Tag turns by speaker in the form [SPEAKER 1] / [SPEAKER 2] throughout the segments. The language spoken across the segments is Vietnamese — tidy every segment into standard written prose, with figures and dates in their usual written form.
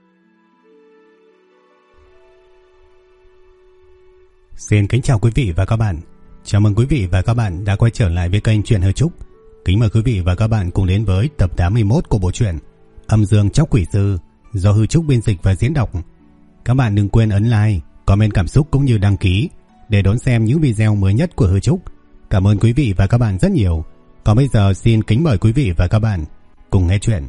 [SPEAKER 1] Xin kính chào quý vị và các bạn. Chào mừng quý vị và các bạn đã quay trở lại với kênh Truyện Hư Trúc. Kính mời quý vị và các bạn cùng đến với tập 81 của bộ truyện Âm Dương Chóc Quỷ Sư do Hư Trúc biên dịch và diễn đọc. Các bạn đừng quên ấn like, comment cảm xúc cũng như đăng ký để đón xem những video mới nhất của Hư Trúc. Cảm ơn quý vị và các bạn rất nhiều. Còn bây giờ xin kính mời quý vị và các bạn cùng nghe chuyện.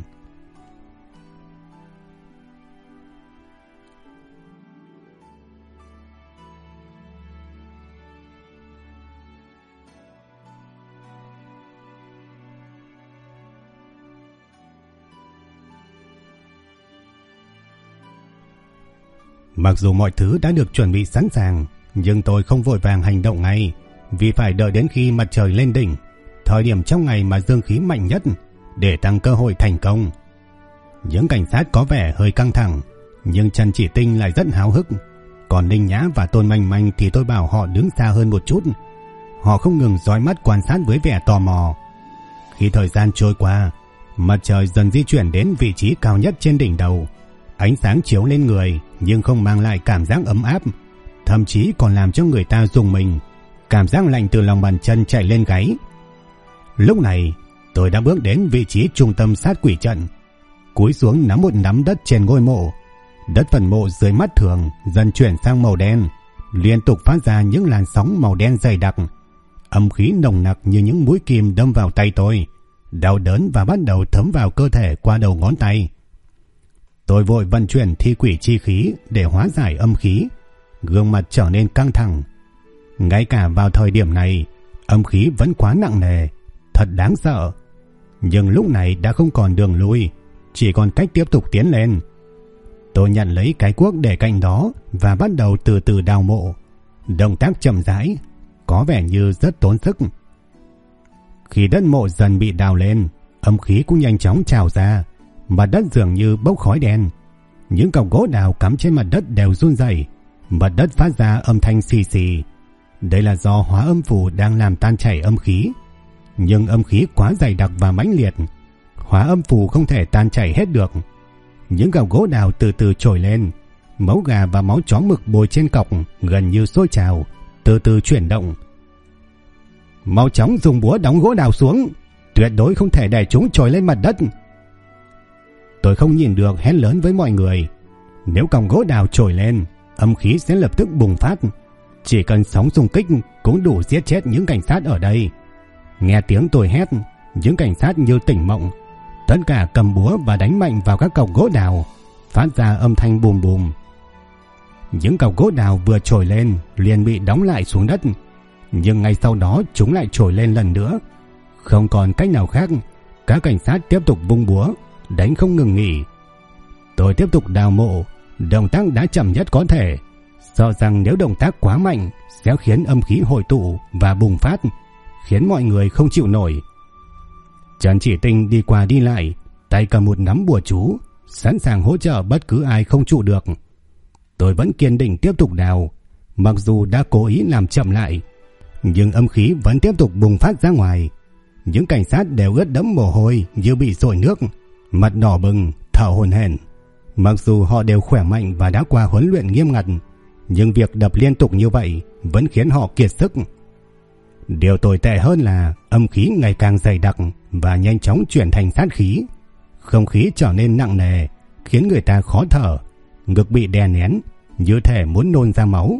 [SPEAKER 1] Mặc dù mọi thứ đã được chuẩn bị sẵn sàng, nhưng tôi không vội vàng hành động ngay, vì phải đợi đến khi mặt trời lên đỉnh, thời điểm trong ngày mà dương khí mạnh nhất, để tăng cơ hội thành công. Những cảnh sát có vẻ hơi căng thẳng, nhưng Trần Chỉ Tinh lại rất háo hức. Còn Ninh Nhã và Tôn Manh Manh thì tôi bảo họ đứng xa hơn một chút. Họ không ngừng dõi mắt quan sát với vẻ tò mò. Khi thời gian trôi qua, mặt trời dần di chuyển đến vị trí cao nhất trên đỉnh đầu. Ánh sáng chiếu lên người nhưng không mang lại cảm giác ấm áp, thậm chí còn làm cho người ta rùng mình. Cảm giác lạnh từ lòng bàn chân chạy lên gáy. Lúc này tôi đã bước đến vị trí trung tâm sát quỷ trận, cúi xuống nắm một nắm đất trên ngôi mộ. Đất phần mộ dưới mắt thường dần chuyển sang màu đen, liên tục phát ra những làn sóng màu đen dày đặc. Âm khí nồng nặc như những mũi kim đâm vào tay tôi, đau đớn và bắt đầu thấm vào cơ thể qua đầu ngón tay. Tôi vội vận chuyển thi quỷ chi khí để hóa giải âm khí, gương mặt trở nên căng thẳng. Ngay cả vào thời điểm này, âm khí vẫn quá nặng nề, thật đáng sợ. Nhưng lúc này đã không còn đường lui, chỉ còn cách tiếp tục tiến lên. Tôi nhận lấy cái cuốc để cạnh đó và bắt đầu từ từ đào mộ. Động tác chậm rãi, có vẻ như rất tốn sức. Khi đất mộ dần bị đào lên, âm khí cũng nhanh chóng trào ra. Mặt đất dường như bốc khói đen. Những cọc gỗ đào cắm trên mặt đất đều run rẩy, mặt đất phát ra âm thanh xì xì. Đây là do hóa âm phù đang làm tan chảy âm khí. Nhưng âm khí quá dày đặc và mãnh liệt, hóa âm phù không thể tan chảy hết được. Những cọc gỗ đào từ từ trồi lên. Máu gà và máu chó mực bôi trên cọc gần như sôi trào, từ từ chuyển động. Mau chóng dùng búa đóng gỗ đào xuống, tuyệt đối không thể để chúng trồi lên mặt đất. Tôi không nhìn được, hét lớn với mọi người. Nếu cọng gỗ đào trồi lên, âm khí sẽ lập tức bùng phát. Chỉ cần sóng xung kích cũng đủ giết chết những cảnh sát ở đây. Nghe tiếng tôi hét, những cảnh sát như tỉnh mộng, tất cả cầm búa và đánh mạnh vào các cọc gỗ đào, phát ra âm thanh bùm bùm. Những cọc gỗ đào vừa trồi lên liền bị đóng lại xuống đất, nhưng ngay sau đó chúng lại trồi lên lần nữa. Không còn cách nào khác, các cảnh sát tiếp tục vung búa đánh không ngừng nghỉ. Tôi tiếp tục đào mộ, động tác đã chậm nhất có thể, sợ rằng nếu động tác quá mạnh sẽ khiến âm khí hội tụ và bùng phát, khiến mọi người không chịu nổi. Trần Chỉ Tinh đi qua đi lại, tay cầm một nắm bùa chú, sẵn sàng hỗ trợ bất cứ ai không trụ được. Tôi vẫn kiên định tiếp tục đào, mặc dù đã cố ý làm chậm lại, nhưng âm khí vẫn tiếp tục bùng phát ra ngoài. Những cảnh sát đều ướt đẫm mồ hôi như bị dội nước, mặt đỏ bừng, thở hổn hển. Mặc dù họ đều khỏe mạnh và đã qua huấn luyện nghiêm ngặt, nhưng việc đập liên tục như vậy vẫn khiến họ kiệt sức. Điều tồi tệ hơn là âm khí ngày càng dày đặc và nhanh chóng chuyển thành sát khí. Không khí trở nên nặng nề, khiến người ta khó thở, ngực bị đè nén, như thể muốn nôn ra máu.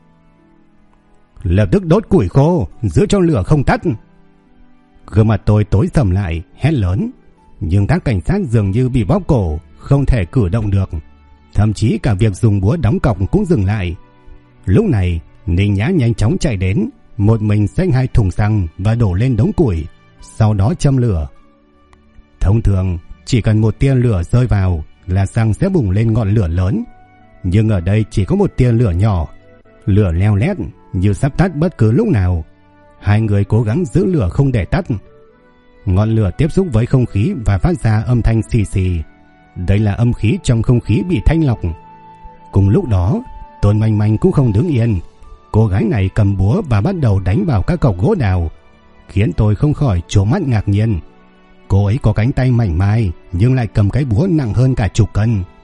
[SPEAKER 1] Lập tức đốt củi khô, giữ cho lửa không tắt. Gương mặt tôi tối sầm lại, hét lớn. Nhưng các cảnh sát dường như bị bóp cổ, không thể cử động được. Thậm chí cả việc dùng búa đóng cọc cũng dừng lại. Lúc này Ninh Nhã nhanh chóng chạy đến, một mình xách 2 thùng xăng và đổ lên đống củi, sau đó châm lửa. Thông thường chỉ cần một tia lửa rơi vào là xăng sẽ bùng lên ngọn lửa lớn, nhưng ở đây chỉ có một tia lửa nhỏ. Lửa leo lét như sắp tắt bất cứ lúc nào. Hai người cố gắng giữ lửa không để tắt. Ngọn lửa tiếp xúc với không khí và phát ra âm thanh xì xì. Đây là âm khí trong không khí bị thanh lọc. Cùng lúc đó, Tôn Manh Manh cũng không đứng yên. Cô gái này cầm búa và bắt đầu đánh vào các cọc gỗ đào, khiến tôi không khỏi trố mắt ngạc nhiên. Cô ấy có cánh tay mảnh mai nhưng lại cầm cái búa nặng hơn cả chục cân,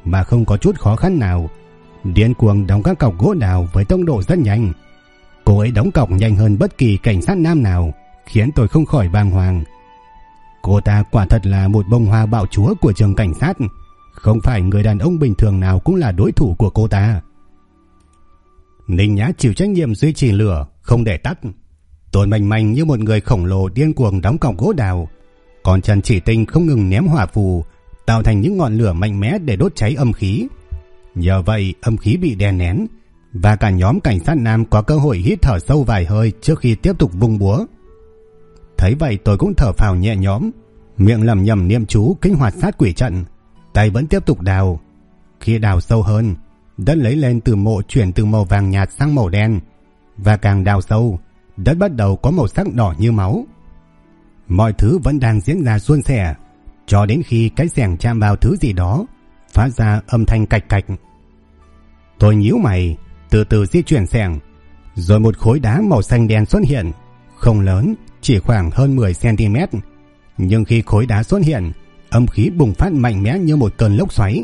[SPEAKER 1] mà không có chút khó khăn nào, điên cuồng đóng các cọc gỗ đào với tốc độ rất nhanh. Cô ấy đóng cọc nhanh hơn bất kỳ cảnh sát nam nào, khiến tôi không khỏi bàng hoàng. Cô ta quả thật là một bông hoa bạo chúa của trường cảnh sát, không phải người đàn ông bình thường nào cũng là đối thủ của cô ta. Ninh Nhã chịu trách nhiệm duy trì lửa, không để tắt. Tôi manh manh như một người khổng lồ điên cuồng đóng cọc gỗ đào, còn Trần Chỉ Tinh không ngừng ném hỏa phù, tạo thành những ngọn lửa mạnh mẽ để đốt cháy âm khí. Nhờ vậy âm khí bị đè nén, và cả nhóm cảnh sát nam có cơ hội hít thở sâu vài hơi trước khi tiếp tục vung búa. Thấy vậy tôi cũng thở phào nhẹ nhõm, miệng lẩm nhẩm niệm chú kích hoạt sát quỷ trận, tay vẫn tiếp tục đào. Khi đào sâu hơn, đất lấy lên từ mộ chuyển từ màu vàng nhạt sang màu đen, và càng đào sâu, đất bắt đầu có màu sắc đỏ như máu. Mọi thứ vẫn đang diễn ra suôn sẻ, cho đến khi cái xẻng chạm vào thứ gì đó, phát ra âm thanh cạch cạch. Tôi nhíu mày, từ từ di chuyển xẻng, rồi một khối đá màu xanh đen xuất hiện, không lớn, chỉ khoảng hơn 10 cm. Nhưng khi khối đá xuất hiện, âm khí bùng phát mạnh mẽ như một cơn lốc xoáy.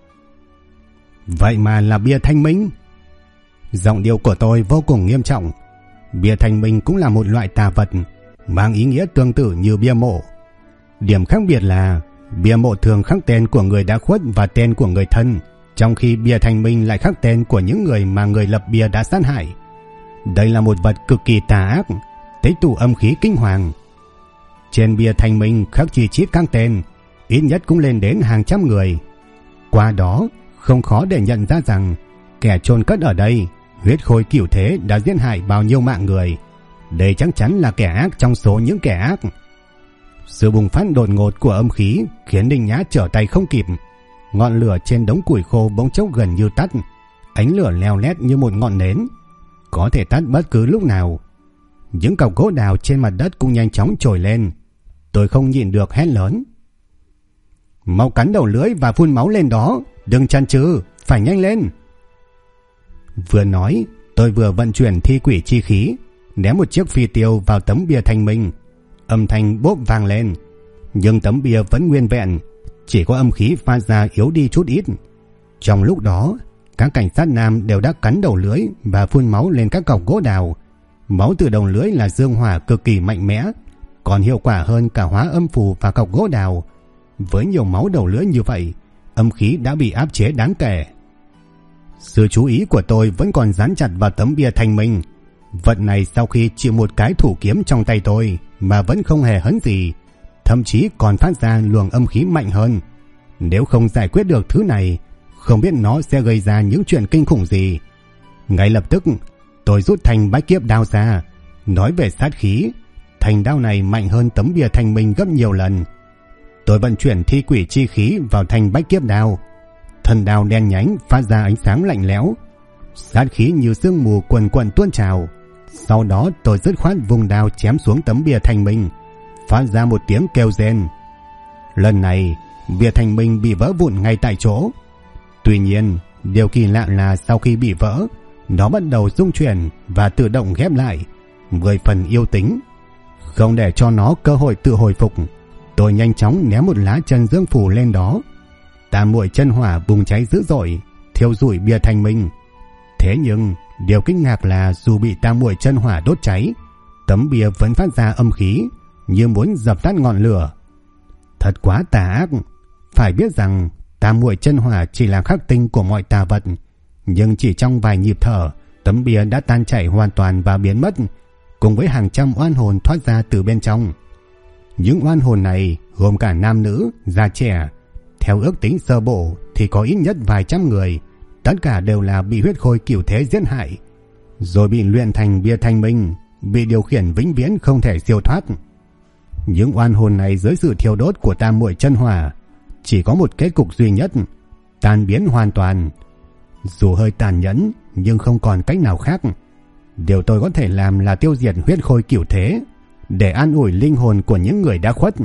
[SPEAKER 1] Vậy mà là bia thanh minh. Giọng điệu của tôi vô cùng nghiêm trọng. Bia thanh minh cũng là một loại tà vật, mang ý nghĩa tương tự như bia mộ. Điểm khác biệt là bia mộ thường khắc tên của người đã khuất và tên của người thân, trong khi bia thanh minh lại khắc tên của những người mà người lập bia đã sát hại. Đây là một vật cực kỳ tà ác, tích tụ âm khí kinh hoàng. Trên bia thanh minh khắc chi chít các tên, ít nhất cũng lên đến hàng trăm người. Qua đó không khó để nhận ra rằng kẻ chôn cất ở đây, huyết khôi cửu thế, đã giết hại bao nhiêu mạng người. Đây chắc chắn là kẻ ác trong số những kẻ ác. Sự bùng phát đột ngột của âm khí khiến Ninh Nhã trở tay không kịp. Ngọn lửa trên đống củi khô bỗng chốc gần như tắt, ánh lửa leo lét như một ngọn nến, có thể tắt bất cứ lúc nào. Những cọc gỗ đào trên mặt đất cũng nhanh chóng trồi lên. Tôi không nhịn được hét lớn: mau cắn đầu lưỡi và phun máu lên đó, đừng chần chừ, phải nhanh lên. Vừa nói, tôi vừa vận chuyển thi quỷ chi khí, ném một chiếc phi tiêu vào tấm bia thanh minh. Âm thanh bốp vang lên, nhưng tấm bia vẫn nguyên vẹn, chỉ có âm khí pha ra yếu đi chút ít. Trong lúc đó, các cảnh sát nam đều đã cắn đầu lưỡi và phun máu lên các cọc gỗ đào. Máu từ đầu lưỡi là dương hỏa cực kỳ mạnh mẽ, còn hiệu quả hơn cả hóa âm phù và cọc gỗ đào. Với nhiều máu đầu lưỡi như vậy, âm khí đã bị áp chế đáng kể. Sự chú ý của tôi vẫn còn dán chặt vào tấm bia thanh minh. Vật này sau khi chịu một cái thủ kiếm trong tay tôi mà vẫn không hề hấn gì, thậm chí còn phát ra luồng âm khí mạnh hơn. Nếu không giải quyết được thứ này, không biết nó sẽ gây ra những chuyện kinh khủng gì. Ngay lập tức, tôi rút thanh bách kiếp đao ra. Nói về sát khí, thanh đao này mạnh hơn tấm bia thanh minh gấp nhiều lần. Tôi vận chuyển thi quỷ chi khí vào thanh bách kiếp đao. Thân đao đen nhánh phát ra ánh sáng lạnh lẽo, sát khí như sương mù quần quần tuôn trào. Sau đó tôi dứt khoát vùng đao chém xuống tấm bia thanh minh, phát ra một tiếng kêu rên. Lần này bia thanh minh bị vỡ vụn ngay tại chỗ. Tuy nhiên điều kỳ lạ là sau khi bị vỡ, nó bắt đầu rung chuyển và tự động ghép lại, 10 phần yêu tính. Không để cho nó cơ hội tự hồi phục, tôi nhanh chóng ném một lá chân dương phù lên đó. Tam muội chân hỏa bùng cháy dữ dội, thiêu rụi bia thanh minh. Thế nhưng điều kinh ngạc là dù bị tam muội chân hỏa đốt cháy, tấm bia vẫn phát ra âm khí như muốn dập tắt ngọn lửa. Thật quá tà ác. Phải biết rằng tam muội chân hỏa chỉ là khắc tinh của mọi tà vật, nhưng chỉ trong vài nhịp thở, tấm bia đã tan chảy hoàn toàn và biến mất, cùng với hàng trăm oan hồn thoát ra từ bên trong. Những oan hồn này gồm cả nam nữ, già trẻ. Theo ước tính sơ bộ thì có ít nhất vài trăm người, tất cả đều là bị huyết khôi cửu thế giết hại, rồi bị luyện thành bia thanh minh, bị điều khiển vĩnh viễn không thể siêu thoát. Những oan hồn này dưới sự thiêu đốt của tam muội chân hỏa chỉ có một kết cục duy nhất: tan biến hoàn toàn. Dù hơi tàn nhẫn nhưng không còn cách nào khác. Điều tôi có thể làm là tiêu diệt huyết khôi cửu thế để an ủi linh hồn của những người đã khuất.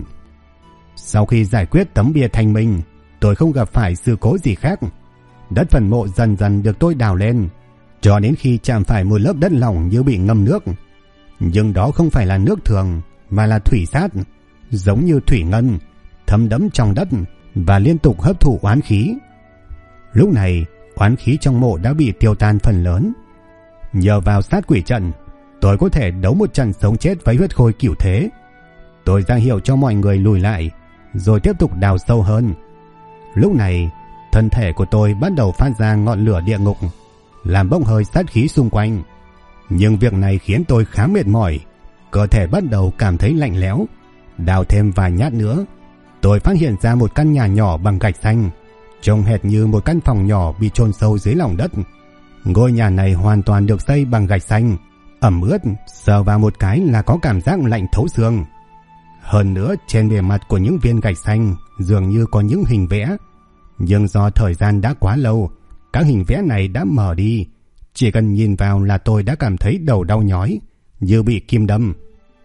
[SPEAKER 1] Sau khi giải quyết tấm bia thanh minh, tôi không gặp phải sự cố gì khác. Đất phần mộ dần dần được tôi đào lên, cho đến khi chạm phải một lớp đất lỏng như bị ngâm nước. Nhưng đó không phải là nước thường, mà là thủy sát, giống như thủy ngân, thấm đẫm trong đất và liên tục hấp thụ oán khí. Lúc này oán khí trong mộ đã bị tiêu tan phần lớn. Nhờ vào sát quỷ trận, tôi có thể đấu một trận sống chết với huyết khôi cửu thế. Tôi ra hiệu cho mọi người lùi lại, rồi tiếp tục đào sâu hơn. Lúc này, thân thể của tôi bắt đầu phát ra ngọn lửa địa ngục, làm bốc hơi sát khí xung quanh. Nhưng việc này khiến tôi khá mệt mỏi, cơ thể bắt đầu cảm thấy lạnh lẽo. Đào thêm vài nhát nữa, tôi phát hiện ra một căn nhà nhỏ bằng gạch xanh, trông hệt như một căn phòng nhỏ bị chôn sâu dưới lòng đất. Ngôi nhà này hoàn toàn được xây bằng gạch xanh, ẩm ướt, sờ vào một cái là có cảm giác lạnh thấu xương. Hơn nữa, trên bề mặt của những viên gạch xanh dường như có những hình vẽ, nhưng do thời gian đã quá lâu, các hình vẽ này đã mờ đi. Chỉ cần nhìn vào là tôi đã cảm thấy đầu đau nhói, như bị kim đâm.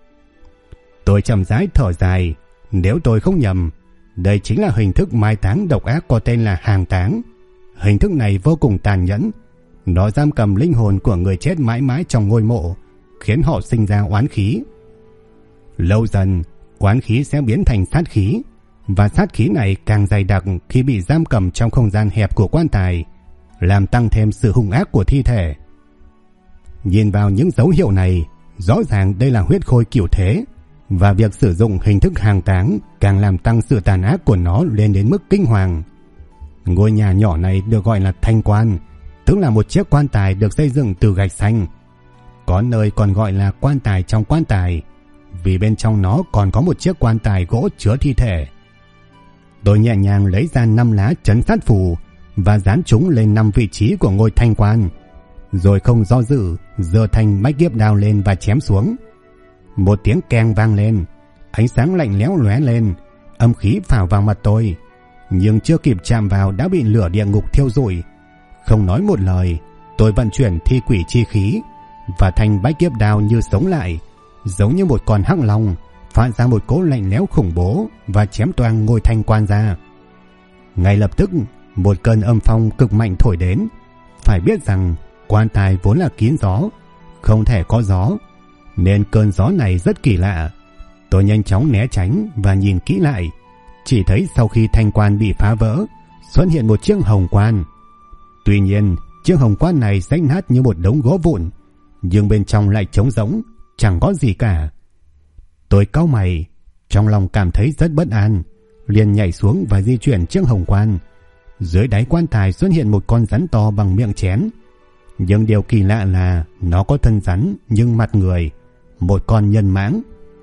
[SPEAKER 1] Tôi chậm rãi thở dài. Nếu tôi không nhầm, đây chính là hình thức mai táng độc ác có tên là hàng táng. Hình thức này vô cùng tàn nhẫn. Nó giam cầm linh hồn của người chết mãi mãi trong ngôi mộ, khiến họ sinh ra oán khí. Lâu dần, oán khí sẽ biến thành sát khí, và sát khí này càng dày đặc khi bị giam cầm trong không gian hẹp của quan tài, làm tăng thêm sự hung ác của thi thể. Nhìn vào những dấu hiệu này, rõ ràng đây là huyết khôi cửu thế, và việc sử dụng hình thức hàng táng càng làm tăng sự tàn ác của nó lên đến mức kinh hoàng. Ngôi nhà nhỏ này được gọi là thanh quan, tức là một chiếc quan tài được xây dựng từ gạch xanh. Có nơi còn gọi là quan tài trong quan tài, vì bên trong nó còn có một chiếc quan tài gỗ chứa thi thể. Tôi nhẹ nhàng lấy ra 5 lá trấn sát phù và dán chúng lên 5 vị trí của ngôi thanh quan, rồi không do dự giơ thanh bách kiếp đao lên và chém xuống. Một tiếng keng vang lên, ánh sáng lạnh lẽo lóe lên, âm khí phả vào mặt tôi, nhưng chưa kịp chạm vào đã bị lửa địa ngục thiêu rụi. Không nói một lời, tôi vận chuyển thi quỷ chi khí, và thanh bách kiếp đao như sống lại, giống như một con hắc long, phát ra một cỗ lạnh lẽo khủng bố và chém toang ngôi thanh quan ra. Ngay lập tức, một cơn âm phong cực mạnh thổi đến. Phải biết rằng quan tài vốn là kín gió, không thể có gió, nên cơn gió này rất kỳ lạ. Tôi nhanh chóng né tránh và nhìn kỹ lại, chỉ thấy sau khi thanh quan bị phá vỡ, xuất hiện một chiếc hồng quan. Tuy nhiên, chiếc hồng quan này rách nát như một đống gỗ vụn, nhưng bên trong lại trống rỗng, chẳng có gì cả. Tôi cau mày, trong lòng cảm thấy rất bất an, liền nhảy xuống và di chuyển chiếc hồng quan. Dưới đáy quan tài xuất hiện một con rắn to bằng miệng chén, nhưng điều kỳ lạ là nó có thân rắn nhưng mặt người, một con nhân mãng.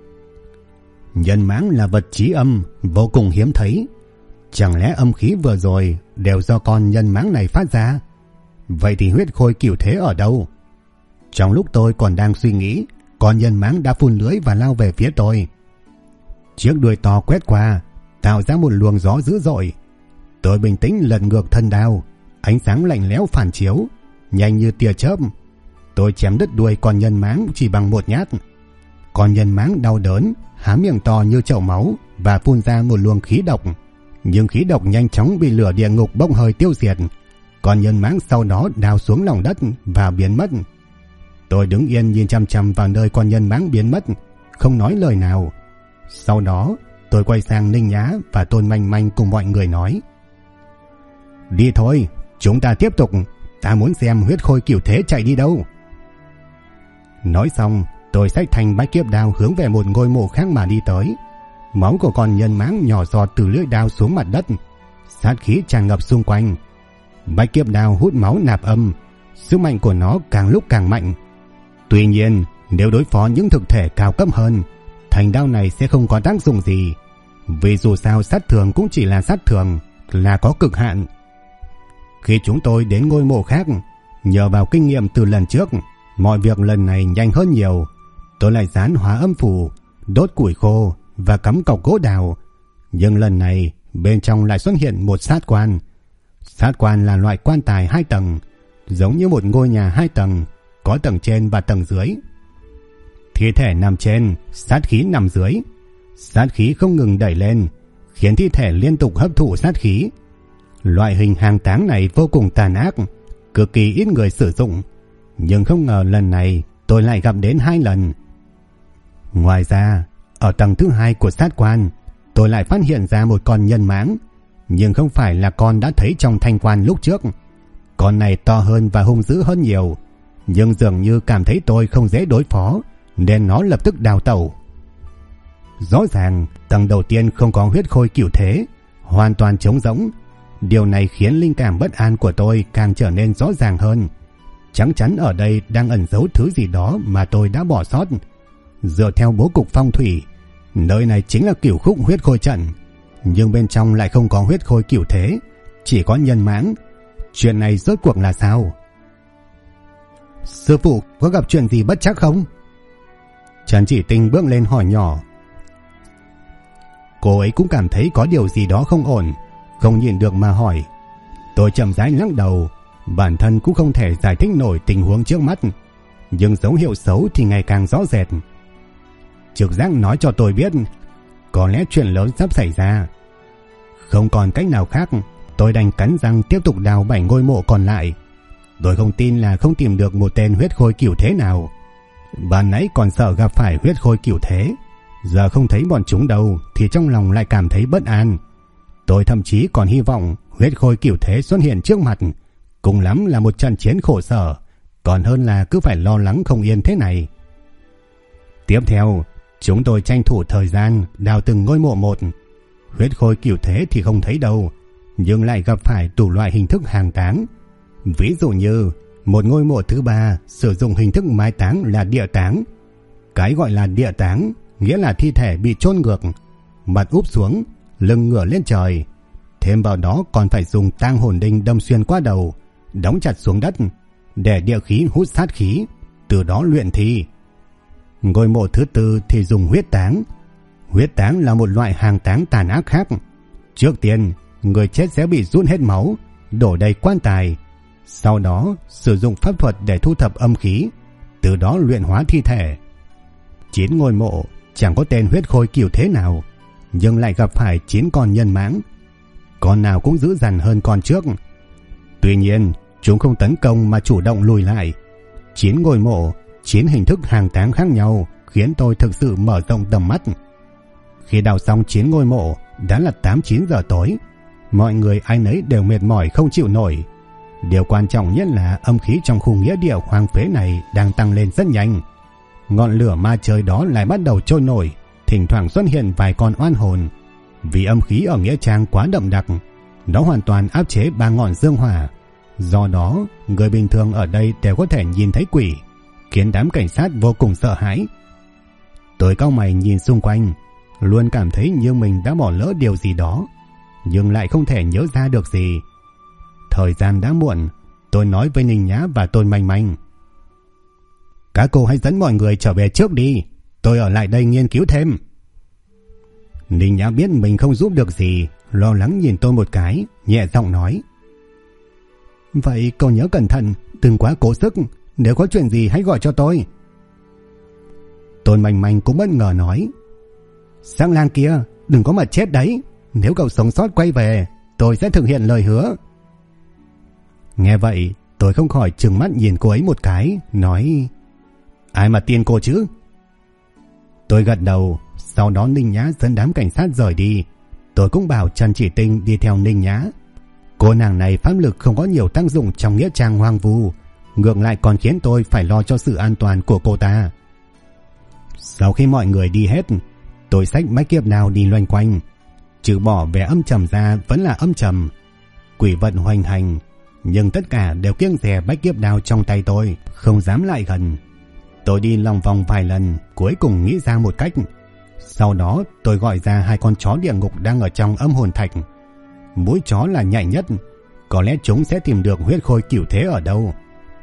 [SPEAKER 1] Nhân mãng là vật trí âm vô cùng hiếm thấy. Chẳng lẽ âm khí vừa rồi đều do con nhân mãng này phát ra? Vậy thì huyết khôi cửu thế ở đâu? Trong lúc tôi còn đang suy nghĩ, con nhân mãng đã phun lưới và lao về phía tôi. Chiếc đuôi to quét qua, tạo ra một luồng gió dữ dội. Tôi bình tĩnh lật ngược thân đao, ánh sáng lạnh lẽo phản chiếu, nhanh như tia chớp. Tôi chém đứt đuôi con nhân mãng chỉ bằng một nhát. Con nhân mãng đau đớn, há miệng to như chậu máu và phun ra một luồng khí độc. Nhưng khí độc nhanh chóng bị lửa địa ngục bốc hơi tiêu diệt. Con nhân mãng sau đó đào xuống lòng đất và biến mất. Tôi đứng yên nhìn chăm chăm vào nơi con nhân mãng biến mất, không nói lời nào. Sau đó tôi quay sang Ninh Nhã và Tôn Manh Manh cùng mọi người nói: Đi thôi, chúng ta tiếp tục. Ta muốn xem huyết khôi cửu thế chạy đi đâu. Nói xong, tôi xách thanh bách kiếp đao hướng về một ngôi mộ khác mà đi tới. Máu của con nhân mãng nhỏ giọt từ lưỡi đao xuống mặt đất, sát khí tràn ngập xung quanh. Bách kiếp đao hút máu nạp âm, sức mạnh của nó càng lúc càng mạnh. Tuy nhiên, nếu đối phó những thực thể cao cấp hơn, thanh đao này sẽ không có tác dụng gì, vì dù sao sát thường cũng chỉ là sát thường, là có cực hạn. Khi chúng tôi đến ngôi mộ khác, nhờ vào kinh nghiệm từ lần trước, mọi việc lần này nhanh hơn nhiều. Tôi lại dán hóa âm phù, đốt củi khô và cắm cọc gỗ đào. Nhưng lần này bên trong lại xuất hiện một sát quan. Sát quan là loại quan tài 2 tầng, giống như một ngôi nhà 2 tầng, có tầng trên và tầng dưới. Thi thể nằm trên, sát khí nằm dưới. Sát khí không ngừng đẩy lên, khiến thi thể liên tục hấp thụ sát khí. Loại hình hàng táng này vô cùng tàn ác, cực kỳ ít người sử dụng, nhưng không ngờ lần này tôi lại gặp đến 2 lần. Ngoài ra, ở tầng thứ 2 của sát quan, tôi lại phát hiện ra một con nhân mãng. nhưng không phải là con đã thấy trong thanh quan lúc trước. Con này to hơn và hung dữ hơn nhiều, nhưng dường như cảm thấy tôi không dễ đối phó, nên nó lập tức đào tẩu. Rõ ràng tầng đầu tiên không có huyết khôi cửu thế, hoàn toàn trống rỗng. Điều này khiến linh cảm bất an của tôi càng trở nên rõ ràng hơn. Chắc chắn ở đây đang ẩn giấu thứ gì đó mà tôi đã bỏ sót. Dựa theo bố cục phong thủy, nơi này chính là cửu khúc huyết khôi trận, nhưng bên trong lại không có huyết khôi cửu thế, chỉ có nhân mãng. Chuyện này rốt cuộc là sao? Sư phụ có gặp chuyện gì bất trắc không? Trần Chỉ Tinh bước lên hỏi nhỏ. Cô ấy cũng cảm thấy có điều gì đó không ổn, không nhịn được mà hỏi. Tôi chậm rãi lắc đầu, bản thân cũng không thể giải thích nổi tình huống trước mắt, nhưng dấu hiệu xấu thì ngày càng rõ rệt. Trực giác nói cho tôi biết có lẽ chuyện lớn sắp xảy ra. Không còn cách nào khác, tôi đành cắn răng tiếp tục đào 7 ngôi mộ còn lại. Tôi không tin là không tìm được một tên huyết khôi cửu thế nào. Ban nãy còn sợ gặp phải huyết khôi cửu thế, giờ không thấy bọn chúng đâu thì trong lòng lại cảm thấy bất an. Tôi thậm chí còn hy vọng huyết khôi cửu thế xuất hiện trước mặt, cùng lắm là một trận chiến khổ sở, còn hơn là cứ phải lo lắng không yên thế này. Tiếp theo, chúng tôi tranh thủ thời gian đào từng ngôi mộ một. Huyết khôi cửu thế thì không thấy đâu, nhưng lại gặp phải đủ loại hình thức hàng táng. Ví dụ như một ngôi mộ thứ 3 sử dụng hình thức mai táng là địa táng. Cái gọi là địa táng nghĩa là thi thể bị chôn ngược, mặt úp xuống, lưng ngửa lên trời. Thêm vào đó còn phải dùng tang hồn đinh đâm xuyên qua đầu, đóng chặt xuống đất để địa khí hút sát khí, từ đó luyện thi. Ngôi mộ thứ 4 thì dùng huyết táng. Huyết táng là một loại hàng táng tàn ác khác. Trước tiên, người chết sẽ bị rút hết máu, đổ đầy quan tài. Sau đó, sử dụng pháp thuật để thu thập âm khí, từ đó luyện hóa thi thể. 9 ngôi mộ chẳng có tên huyết khôi cửu thế nào, nhưng lại gặp phải 9 con nhân mãng. Con nào cũng dữ dằn hơn con trước. Tuy nhiên, chúng không tấn công mà chủ động lùi lại. 9 ngôi mộ, 9 hình thức hàng táng khác nhau khiến tôi thực sự mở rộng tầm mắt. Khi đào xong 9 ngôi mộ, đã là 8-9 giờ tối. Mọi người ai nấy đều mệt mỏi không chịu nổi. Điều quan trọng nhất là âm khí trong khu nghĩa địa hoang phế này đang tăng lên rất nhanh. Ngọn lửa ma chơi đó lại bắt đầu trôi nổi, thỉnh thoảng xuất hiện vài con oan hồn. Vì âm khí ở nghĩa trang quá đậm đặc, nó hoàn toàn áp chế 3 ngọn dương hỏa. Do đó, người bình thường ở đây đều có thể nhìn thấy quỷ, khiến đám cảnh sát vô cùng sợ hãi. Tôi cau mày nhìn xung quanh, luôn cảm thấy như mình đã bỏ lỡ điều gì đó, nhưng lại không thể nhớ ra được gì. Thời gian đã muộn, tôi nói với Ninh Nhã và Tôn Manh Manh. Các cô hãy dẫn mọi người trở về trước đi, tôi ở lại đây nghiên cứu thêm. Ninh Nhã biết mình không giúp được gì, lo lắng nhìn tôi một cái, nhẹ giọng nói. Vậy cậu nhớ cẩn thận, đừng quá cố sức, nếu có chuyện gì hãy gọi cho tôi. Tôn Manh Manh cũng bất ngờ nói. Sang lang kia, đừng có mà chết đấy, nếu cậu sống sót quay về, tôi sẽ thực hiện lời hứa. Nghe vậy, tôi không khỏi trừng mắt nhìn cô ấy một cái, nói. Ai mà tin cô chứ? Tôi gật đầu, sau đó Ninh Nhã dẫn đám cảnh sát rời đi. Tôi cũng bảo Trần Chỉ Tinh đi theo Ninh Nhã. Cô nàng này pháp lực không có nhiều tác dụng trong nghĩa trang hoang vu, ngược lại còn khiến tôi phải lo cho sự an toàn của cô ta. Sau khi mọi người đi hết, tôi xách bách kiếp đao đi loanh quanh. Trừ bỏ vẻ âm trầm ra vẫn là âm trầm, quỷ vận hoành hành, nhưng tất cả đều kiêng dè bách kiếp đao trong tay tôi, không dám lại gần. Tôi đi lòng vòng vài lần, cuối cùng nghĩ ra một cách. Sau đó tôi gọi ra 2 con chó địa ngục đang ở trong âm hồn thạch. Mũi chó là nhạy nhất, có lẽ chúng sẽ tìm được huyết khôi cửu thế ở đâu.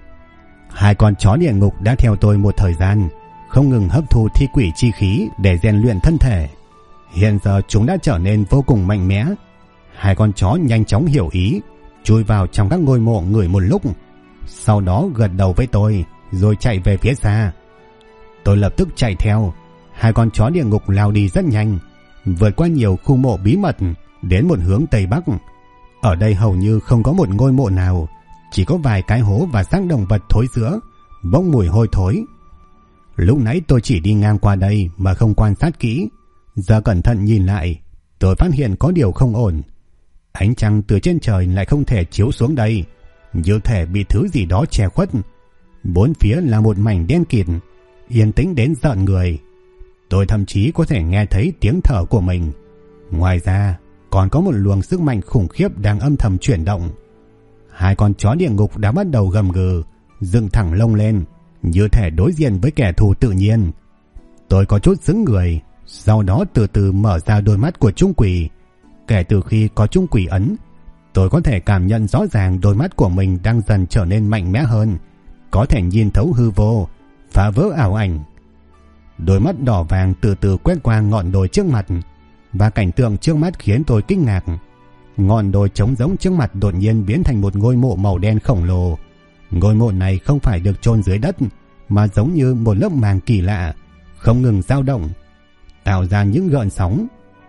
[SPEAKER 1] 2 con chó địa ngục đã theo tôi một thời gian, không ngừng hấp thu thi quỷ chi khí để rèn luyện thân thể. Hiện giờ chúng đã trở nên vô cùng mạnh mẽ. 2 con chó nhanh chóng hiểu ý, chui vào trong các ngôi mộ ngửi một lúc, sau đó gật đầu với tôi rồi chạy về phía xa. Tôi lập tức chạy theo. 2 con chó địa ngục lao đi rất nhanh, vượt qua nhiều khu mộ bí mật, đến một hướng tây bắc. Ở đây hầu như không có một ngôi mộ nào, chỉ có vài cái hố và xác động vật thối rữa, bốc mùi hôi thối. Lúc nãy tôi chỉ đi ngang qua đây mà không quan sát kỹ, giờ cẩn thận nhìn lại, tôi phát hiện có điều không ổn. Ánh trăng từ trên trời lại không thể chiếu xuống đây, như thể bị thứ gì đó che khuất. Bốn phía là một mảnh đen kịt, yên tĩnh đến rợn người. Tôi thậm chí có thể nghe thấy tiếng thở của mình. Ngoài ra, còn có một luồng sức mạnh khủng khiếp đang âm thầm chuyển động. Hai con chó địa ngục đã bắt đầu gầm gừ, dựng thẳng lông lên, như thể đối diện với kẻ thù tự nhiên. Tôi có chút sững người, sau đó từ từ mở ra đôi mắt của Trung Quỷ. Kể từ khi có Trung Quỷ ấn, tôi có thể cảm nhận rõ ràng đôi mắt của mình đang dần trở nên mạnh mẽ hơn, có thể nhìn thấu hư vô, phá vỡ ảo ảnh. Đôi mắt đỏ vàng từ từ quét qua ngọn đồi trước mặt, và cảnh tượng trước mắt khiến tôi kinh ngạc. Ngọn đồi trống rỗng trước mặt đột nhiên biến thành một ngôi mộ màu đen khổng lồ. Ngôi mộ này không phải được chôn dưới đất, mà giống như một lớp màng kỳ lạ, không ngừng dao động, tạo ra những gợn sóng.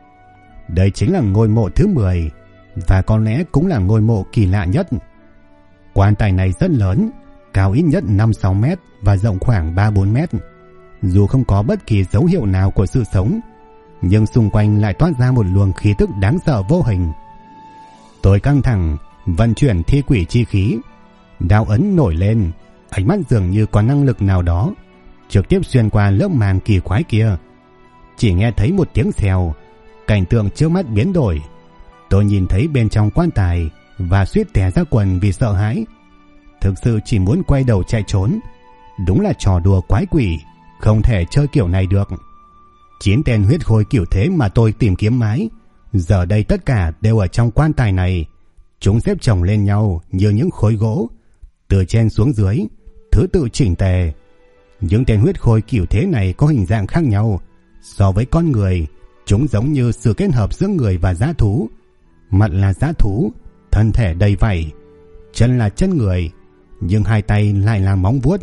[SPEAKER 1] Đây chính là ngôi mộ thứ 10, và có lẽ cũng là ngôi mộ kỳ lạ nhất. Quan tài này rất lớn, cao ít nhất 5-6 mét và rộng khoảng 3-4 mét. Dù không có bất kỳ dấu hiệu nào của sự sống, nhưng xung quanh lại toát ra một luồng khí tức đáng sợ vô hình. Tôi căng thẳng, vận chuyển thi quỷ chi khí. Đạo ấn nổi lên, ánh mắt dường như có năng lực nào đó trực tiếp xuyên qua lớp màng kỳ quái kia. Chỉ nghe thấy một tiếng xèo, cảnh tượng trước mắt biến đổi. Tôi nhìn thấy bên trong quan tài và suýt tè ra quần vì sợ hãi. Thực sự chỉ muốn quay đầu chạy trốn. Đúng là trò đùa quái quỷ, không thể chơi kiểu này được. 9 tên huyết khôi cửu thế mà tôi tìm kiếm mãi, giờ đây tất cả đều ở trong quan tài này. Chúng xếp chồng lên nhau như những khối gỗ, từ trên xuống dưới, thứ tự chỉnh tề. Những tên huyết khôi cửu thế này có hình dạng khác nhau. So với con người, chúng giống như sự kết hợp giữa người và dã thú. Mặt là dã thú, thân thể đầy vảy, chân là chân người, nhưng hai tay lại là móng vuốt.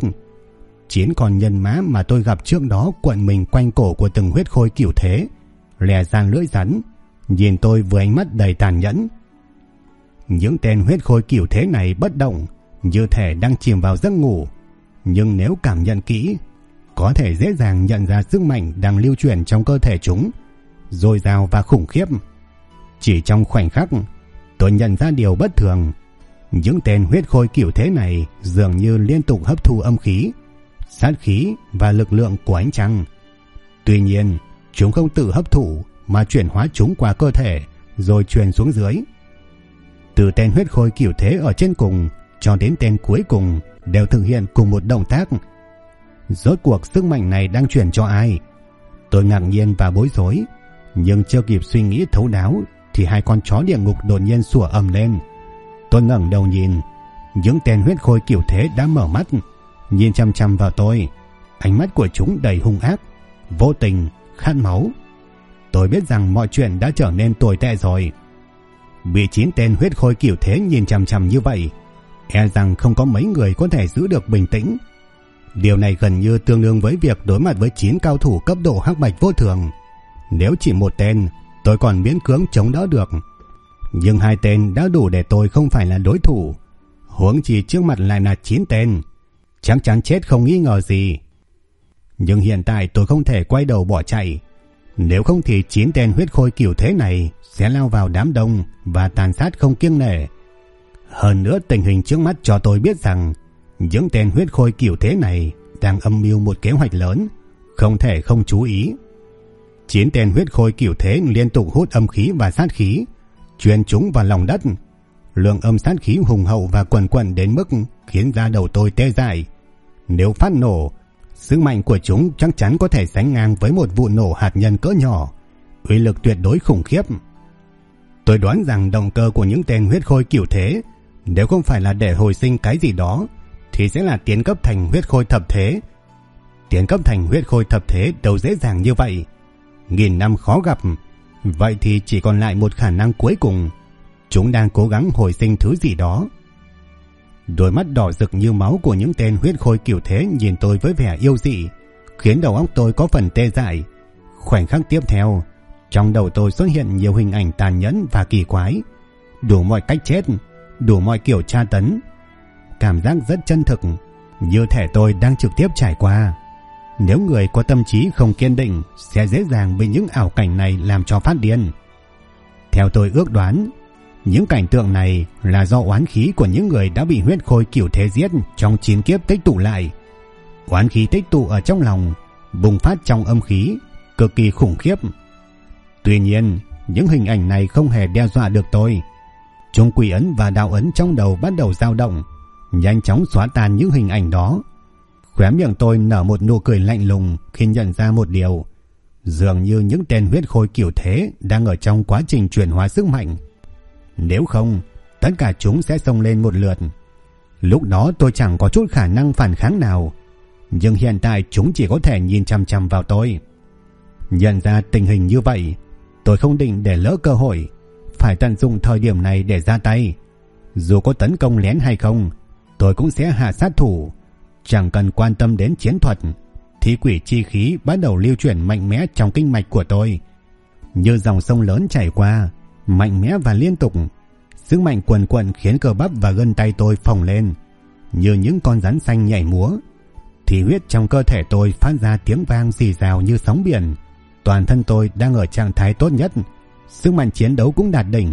[SPEAKER 1] 9 con nhân mã mà tôi gặp trước đó quận mình quanh cổ của từng huyết khôi cửu thế, lè ra lưỡi rắn, nhìn tôi với ánh mắt đầy tàn nhẫn. Những tên huyết khôi cửu thế này bất động, như thể đang chìm vào giấc ngủ, nhưng nếu cảm nhận kỹ, có thể dễ dàng nhận ra sức mạnh đang lưu chuyển trong cơ thể chúng, dồi dào và khủng khiếp. Chỉ trong khoảnh khắc, tôi nhận ra điều bất thường. Những tên huyết khôi cửu thế này dường như liên tục hấp thu âm khí, sát khí và lực lượng của ánh trăng. Tuy nhiên, chúng không tự hấp thụ mà chuyển hóa chúng qua cơ thể rồi truyền xuống dưới. Từ tên huyết khôi cửu thế ở trên cùng cho đến tên cuối cùng đều thực hiện cùng một động tác. Rốt cuộc sức mạnh này đang truyền cho ai? Tôi ngạc nhiên và bối rối, nhưng chưa kịp suy nghĩ thấu đáo thì hai con chó địa ngục đột nhiên sủa ầm lên. Tôi ngẩng đầu nhìn, những tên huyết khôi cửu thế đã mở mắt, nhìn chăm chăm vào tôi. Ánh mắt của chúng đầy hung ác, vô tình, khát máu. Tôi biết rằng mọi chuyện đã trở nên tồi tệ rồi. Bị 9 tên huyết khôi cửu thế nhìn chăm chăm như vậy, e rằng không có mấy người có thể giữ được bình tĩnh. Điều này gần như tương đương với việc đối mặt với 9 cao thủ cấp độ hắc bạch vô thường. Nếu chỉ một tên, tôi còn miễn cưỡng chống đỡ được, nhưng 2 tên đã đủ để tôi không phải là đối thủ. Huống chi trước mặt lại là 9 tên, chắc chắn chết không nghi ngờ gì. Nhưng hiện tại tôi không thể quay đầu bỏ chạy, nếu không thì 9 tên huyết khôi cửu thế này sẽ lao vào đám đông và tàn sát không kiêng nể. Hơn nữa, tình hình trước mắt cho tôi biết rằng những tên huyết khôi cửu thế này đang âm mưu một kế hoạch lớn, không thể không chú ý. 9 tên huyết khôi cửu thế liên tục hút âm khí và sát khí, truyền chúng vào lòng đất. Lượng âm sát khí hùng hậu và quần quần đến mức khiến da đầu tôi tê dại. Nếu phát nổ, sức mạnh của chúng chắc chắn có thể sánh ngang với một vụ nổ hạt nhân cỡ nhỏ, uy lực tuyệt đối khủng khiếp. Tôi đoán rằng động cơ của những tên huyết khôi cửu thế, nếu không phải là để hồi sinh cái gì đó, thì sẽ là tiến cấp thành huyết khôi thập thế. Tiến cấp thành huyết khôi thập thế đâu dễ dàng như vậy, 1000 năm khó gặp. Vậy thì chỉ còn lại một khả năng cuối cùng, chúng đang cố gắng hồi sinh thứ gì đó. Đôi mắt đỏ rực như máu của những tên huyết khôi cửu thế nhìn tôi với vẻ yêu dị, khiến đầu óc tôi có phần tê dại. Khoảnh khắc tiếp theo, trong đầu tôi xuất hiện nhiều hình ảnh tàn nhẫn và kỳ quái, đủ mọi cách chết, đủ mọi kiểu tra tấn. Cảm giác rất chân thực, như thể tôi đang trực tiếp trải qua. Nếu người có tâm trí không kiên định sẽ dễ dàng bị những ảo cảnh này làm cho phát điên. Theo tôi ước đoán, Những cảnh tượng này là do oán khí của những người đã bị huyết khôi cửu thế giết trong 9 kiếp tích tụ lại. Oán khí tích tụ ở trong lòng, bùng phát trong âm khí, cực kỳ khủng khiếp. Tuy nhiên, những hình ảnh này không hề đe dọa được tôi. Chúng quỷ ấn và đạo ấn trong đầu bắt đầu dao động, nhanh chóng xóa tan những hình ảnh đó. Khóe miệng tôi nở một nụ cười lạnh lùng khi nhận ra một điều. Dường như những tên huyết khôi cửu thế đang ở trong quá trình chuyển hóa sức mạnh. Nếu không, tất cả chúng sẽ xông lên một lượt. Lúc đó tôi chẳng có chút khả năng phản kháng nào. Nhưng hiện tại chúng chỉ có thể nhìn chằm chằm vào tôi. Nhận ra tình hình như vậy, tôi không định để lỡ cơ hội, phải tận dụng thời điểm này để ra tay. Dù có tấn công lén hay không, tôi cũng sẽ hạ sát thủ. Chẳng cần quan tâm đến chiến thuật. Thi quỷ chi khí bắt đầu lưu chuyển mạnh mẽ trong kinh mạch của tôi, như dòng sông lớn chảy qua, mạnh mẽ và liên tục. Sức mạnh cuồn cuộn khiến cơ bắp và gân tay tôi phồng lên, như những con rắn xanh nhảy múa. Thì huyết trong cơ thể tôi phát ra tiếng vang rì rào như sóng biển. Toàn thân tôi đang ở trạng thái tốt nhất, sức mạnh chiến đấu cũng đạt đỉnh.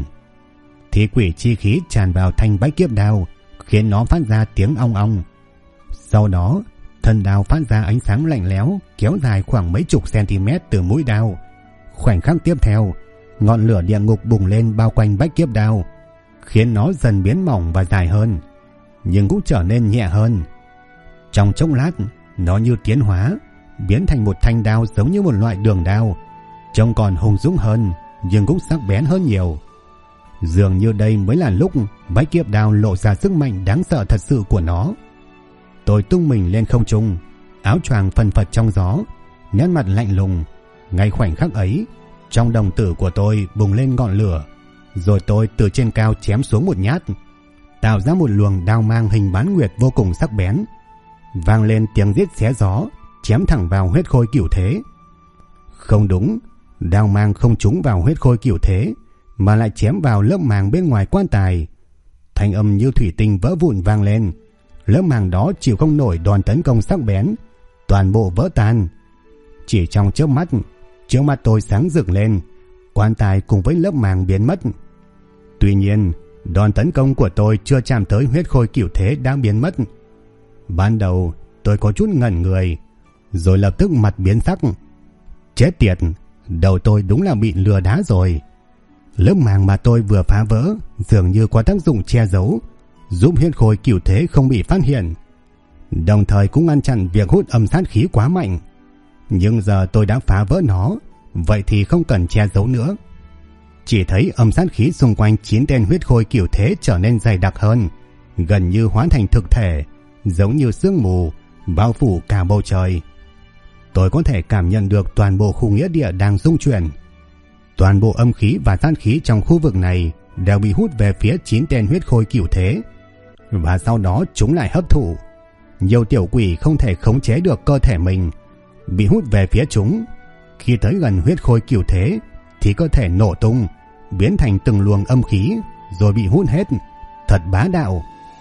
[SPEAKER 1] Thi quỷ chi khí tràn vào thanh bách kiếp đao, khiến nó phát ra tiếng ong ong. Sau đó, thân đao phát ra ánh sáng lạnh lẽo, kéo dài khoảng mấy chục cm từ mũi đao. Khoảnh khắc tiếp theo, ngọn lửa địa ngục bùng lên bao quanh bách kiếp đao, khiến nó dần biến mỏng và dài hơn, nhưng cũng trở nên nhẹ hơn. Trong chốc lát, nó như tiến hóa, biến thành một thanh đao giống như một loại đường đao, trông còn hung dũng hơn, nhưng cũng sắc bén hơn nhiều. Dường như đây mới là lúc bách kiếp đao lộ ra sức mạnh đáng sợ thật sự của nó. Tôi tung mình lên không trung, áo choàng phần phật trong gió, nét mặt lạnh lùng. Ngay khoảnh khắc ấy, trong đồng tử của tôi bùng lên ngọn lửa, rồi tôi từ trên cao chém xuống một nhát, tạo ra một luồng đao mang hình bán nguyệt vô cùng sắc bén. Vang lên tiếng rít xé gió, chém thẳng vào huyết khôi cửu thế. Không đúng, đao mang không trúng vào huyết khôi cửu thế, mà lại chém vào lớp màng bên ngoài quan tài. Thanh âm như thủy tinh vỡ vụn vang lên. Lớp màng đó chịu không nổi đòn tấn công sắc bén, toàn bộ vỡ tan. Chỉ trong chớp mắt, trước mắt tôi sáng rực lên, quan tài cùng với lớp màng biến mất. Tuy nhiên, đòn tấn công của tôi chưa chạm tới huyết khôi cửu thế đã biến mất. Ban đầu tôi có chút ngẩn người, rồi lập tức mặt biến sắc. Chết tiệt, đầu tôi đúng là bị lừa đá rồi. Lớp màng mà tôi vừa phá vỡ dường như có tác dụng che giấu, giúp huyết khôi cửu thế không bị phát hiện, đồng thời cũng ngăn chặn việc hút âm sát khí quá mạnh. Nhưng giờ tôi đã phá vỡ nó, vậy thì không cần che giấu nữa. Chỉ thấy âm sát khí xung quanh 9 tên huyết khôi cửu thế trở nên dày đặc hơn, gần như hóa thành thực thể, giống như sương mù bao phủ cả bầu trời. Tôi có thể cảm nhận được toàn bộ khu nghĩa địa đang rung chuyển. Toàn bộ âm khí và sát khí trong khu vực này đều bị hút về phía 9 tên huyết khôi cửu thế, và sau đó chúng lại hấp thụ. Nhiều tiểu quỷ không thể khống chế được cơ thể mình, bị hút về phía chúng. Khi tới gần huyết khôi cửu thế thì cơ thể nổ tung, biến thành từng luồng âm khí, rồi bị hút hết. Thật bá đạo.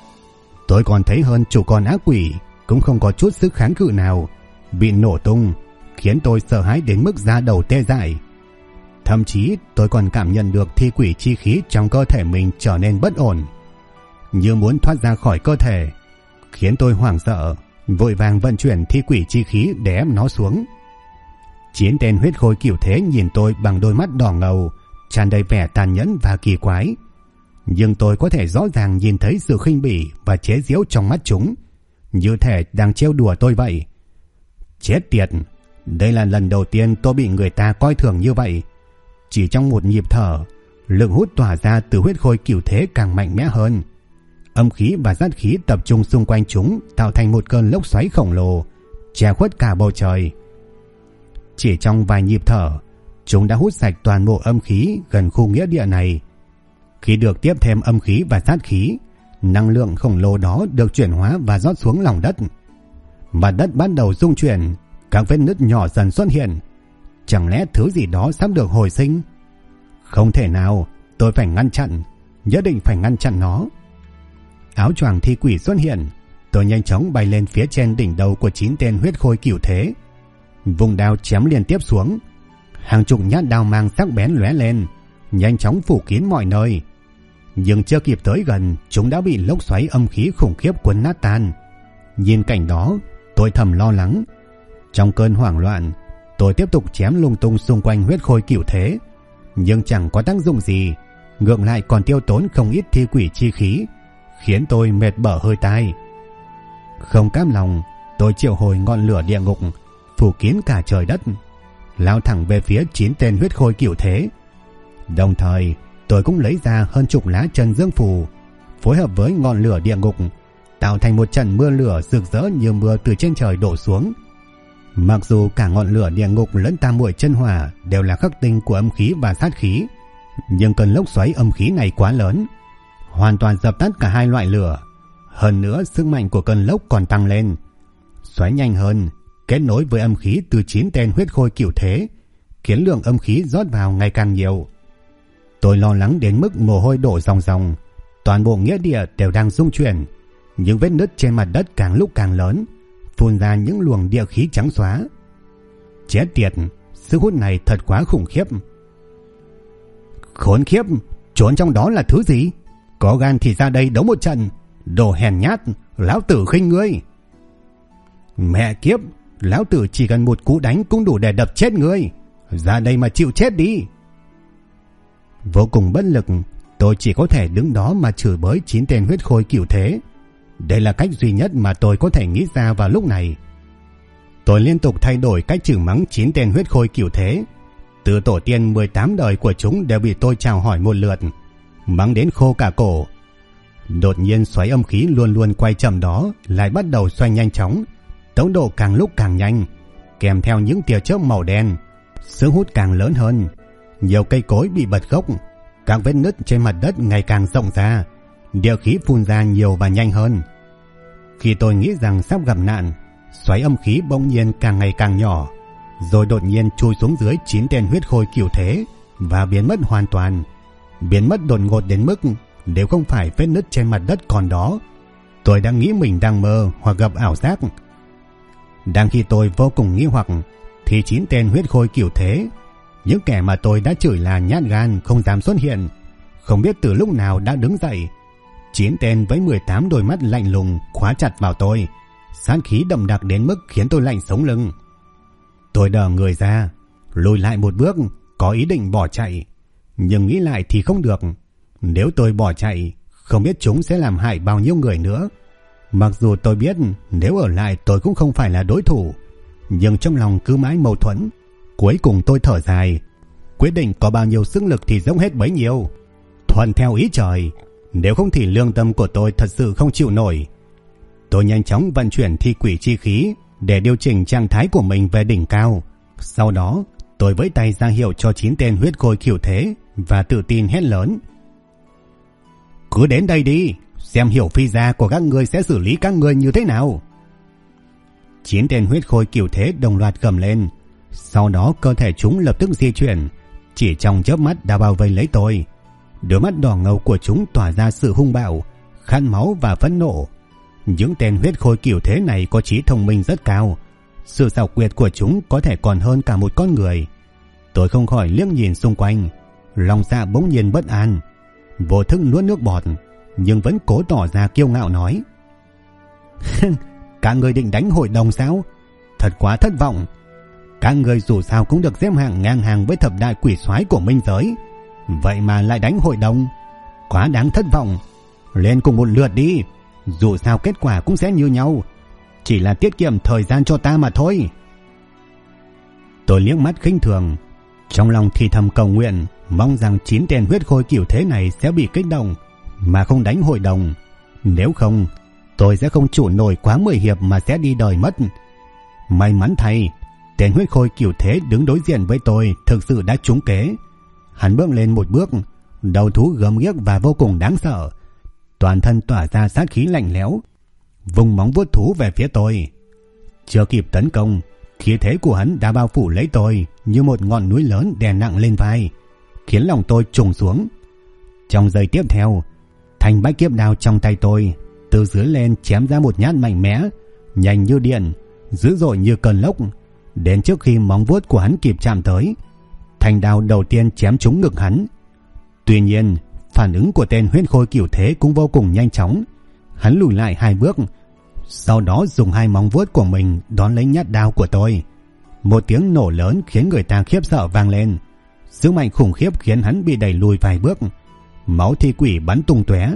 [SPEAKER 1] Tôi còn thấy hơn chục con ác quỷ cũng không có chút sức kháng cự nào, bị nổ tung, khiến tôi sợ hãi đến mức da đầu tê dại. Thậm chí tôi còn cảm nhận được thi quỷ chi khí trong cơ thể mình trở nên bất ổn, như muốn thoát ra khỏi cơ thể, khiến tôi hoảng sợ, vội vàng vận chuyển thi quỷ chi khí để ép nó xuống. 9 tên huyết khôi cửu thế nhìn tôi bằng đôi mắt đỏ ngầu, tràn đầy vẻ tàn nhẫn và kỳ quái. Nhưng tôi có thể rõ ràng nhìn thấy sự khinh bỉ và chế giễu trong mắt chúng, như thể đang trêu đùa tôi vậy. Chết tiệt, đây là lần đầu tiên tôi bị người ta coi thường như vậy. Chỉ trong một nhịp thở, lực hút tỏa ra từ huyết khôi cửu thế càng mạnh mẽ hơn. Âm khí và sát khí tập trung xung quanh chúng, tạo thành một cơn lốc xoáy khổng lồ, che khuất cả bầu trời. Chỉ trong vài nhịp thở, chúng đã hút sạch toàn bộ âm khí gần khu nghĩa địa này. Khi được tiếp thêm âm khí và sát khí, năng lượng khổng lồ đó được chuyển hóa và rót xuống lòng đất. Mặt đất bắt đầu rung chuyển, các vết nứt nhỏ dần xuất hiện. Chẳng lẽ thứ gì đó sắp được hồi sinh? Không thể nào, tôi phải ngăn chặn, nhất định phải ngăn chặn nó. Áo choàng thi quỷ xuất hiện, tôi nhanh chóng bay lên phía trên đỉnh đầu của 9 tên huyết khôi cửu thế, vùng đao chém liên tiếp xuống. Hàng chục nhát đao mang sắc bén lóe lên, nhanh chóng phủ kín mọi nơi. nhưng chưa kịp tới gần, chúng đã bị lốc xoáy âm khí khủng khiếp cuốn nát tan. Nhìn cảnh đó, tôi thầm lo lắng. Trong cơn hoảng loạn, tôi tiếp tục chém lung tung xung quanh huyết khôi cửu thế, nhưng chẳng có tác dụng gì, ngược lại còn tiêu tốn không ít thi quỷ chi khí, khiến tôi mệt bở hơi tai. Không cam lòng, tôi triệu hồi ngọn lửa địa ngục phủ kín cả trời đất, lao thẳng về phía 9 tên huyết khôi cửu thế. Đồng thời, tôi cũng lấy ra hơn chục lá chân dương phù, phối hợp với ngọn lửa địa ngục, tạo thành một trận mưa lửa rực rỡ như mưa từ trên trời đổ xuống. Mặc dù cả ngọn lửa địa ngục lẫn tam muội chân hỏa đều là khắc tinh của âm khí và sát khí, nhưng cơn lốc xoáy âm khí này quá lớn, hoàn toàn dập tắt cả hai loại lửa. Hơn nữa, sức mạnh của cơn lốc còn tăng lên, xoáy nhanh hơn, kết nối với âm khí từ 9 tên huyết khôi cửu thế, khiến lượng âm khí rót vào ngày càng nhiều. Tôi lo lắng đến mức mồ hôi đổ ròng ròng, toàn bộ nghĩa địa đều đang rung chuyển, những vết nứt trên mặt đất càng lúc càng lớn, phun ra những luồng địa khí trắng xóa. Chết tiệt, sức hút này thật quá khủng khiếp. Khốn khiếp, trốn trong đó là thứ gì? Có gan thì ra đây đấu một trận, đồ hèn nhát, lão tử khinh ngươi. Mẹ kiếp, lão tử chỉ cần một cú đánh cũng đủ để đập chết ngươi, ra đây mà chịu chết đi. Vô cùng bất lực, tôi chỉ có thể đứng đó mà chửi bới 9 tên huyết khôi cửu thế. Đây là cách duy nhất mà tôi có thể nghĩ ra vào lúc này. Tôi liên tục thay đổi cách chửi mắng 9 tên huyết khôi cửu thế. Từ tổ tiên 18 đời của chúng đều bị tôi chào hỏi một lượt, mắng đến khô cả cổ. Đột nhiên xoáy âm khí luôn luôn quay chậm đó lại bắt đầu xoay nhanh chóng, tốc độ càng lúc càng nhanh, kèm theo những tia chớp màu đen, sức hút càng lớn hơn. Nhiều cây cối bị bật gốc, các vết nứt trên mặt đất ngày càng rộng ra, địa khí phun ra nhiều và nhanh hơn. Khi tôi nghĩ rằng sắp gặp nạn, xoáy âm khí bỗng nhiên càng ngày càng nhỏ, rồi đột nhiên chui xuống dưới 9 tên huyết khôi cửu thế và biến mất hoàn toàn. Biến mất đột ngột đến mức nếu không phải vết nứt trên mặt đất còn đó, tôi đã nghĩ mình đang mơ hoặc gặp ảo giác. Đang khi tôi vô cùng nghi hoặc, thì 9 tên huyết khôi cửu thế, những kẻ mà tôi đã chửi là nhát gan không dám xuất hiện, không biết từ lúc nào đã đứng dậy. 9 tên với 18 đôi mắt lạnh lùng khóa chặt vào tôi, sát khí đậm đặc đến mức khiến tôi lạnh sống lưng. Tôi đờ người ra, lùi lại một bước, có ý định bỏ chạy, nhưng nghĩ lại thì không được. Nếu tôi bỏ chạy, không biết chúng sẽ làm hại bao nhiêu người nữa. Mặc dù tôi biết nếu ở lại tôi cũng không phải là đối thủ, nhưng trong lòng cứ mãi mâu thuẫn. Cuối cùng tôi thở dài, quyết định có bao nhiêu sức lực thì dốc hết bấy nhiêu, thuận theo ý trời, nếu không thì lương tâm của tôi thật sự không chịu nổi. Tôi nhanh chóng vận chuyển thi quỷ chi khí để điều chỉnh trạng thái của mình về đỉnh cao. Sau đó tôi vẫy tay ra hiệu cho 9 tên huyết khôi cửu thế và tự tin hét lớn: cứ đến đây đi, xem hiểu phi gia của các ngươi sẽ xử lý các ngươi như thế nào. 9 tên huyết khôi cửu thế đồng loạt gầm lên, sau đó cơ thể chúng lập tức di chuyển, chỉ trong chớp mắt đã bao vây lấy tôi. Đôi mắt đỏ ngầu của chúng tỏa ra sự hung bạo, khát máu và phẫn nộ. Những tên huyết khôi cửu thế này có trí thông minh rất cao, sự xảo quyệt của chúng có thể còn hơn cả một con người. Tôi không khỏi liếc nhìn xung quanh, lòng dạ bỗng nhiên bất an, vô thức nuốt nước bọt, nhưng vẫn cố tỏ ra kiêu ngạo nói: các người định đánh hội đồng sao? Thật quá thất vọng. Các người dù sao cũng được xếp hạng ngang hàng với thập đại quỷ soái của minh giới, vậy mà lại đánh hội đồng, quá đáng thất vọng. Lên cùng một lượt đi, dù sao kết quả cũng sẽ như nhau, chỉ là tiết kiệm thời gian cho ta mà thôi. Tôi liếc mắt khinh thường, trong lòng thì thầm cầu nguyện, mong rằng 9 tên huyết khôi cửu thế này sẽ bị kích động mà không đánh hội đồng. Nếu không, tôi sẽ không trụ nổi quá 10 hiệp mà sẽ đi đời mất. May mắn thay, tên huyết khôi cửu thế đứng đối diện với tôi thực sự đã trúng kế. Hắn bước lên một bước, đầu thú gớm ghiếc và vô cùng đáng sợ, toàn thân tỏa ra sát khí lạnh lẽo, vùng móng vuốt thú về phía tôi. Chưa kịp tấn công, khí thế của hắn đã bao phủ lấy tôi như một ngọn núi lớn đè nặng lên vai, khiến lòng tôi trùng xuống. Trong giây tiếp theo, thanh bách kiếp đao trong tay tôi từ dưới lên chém ra một nhát mạnh mẽ, nhanh như điện, dữ dội như cơn lốc. Đến trước khi móng vuốt của hắn kịp chạm tới, thanh đao đầu tiên chém trúng ngực hắn. Tuy nhiên, Phản ứng của tên huyết khôi cửu thế cũng vô cùng nhanh chóng. Hắn lùi lại 2 bước, sau đó dùng 2 móng vuốt của mình đón lấy nhát đao của tôi. Một tiếng nổ lớn khiến người ta khiếp sợ vang lên. Sức mạnh khủng khiếp khiến hắn bị đẩy lùi vài bước. Máu thi quỷ bắn tung tóe.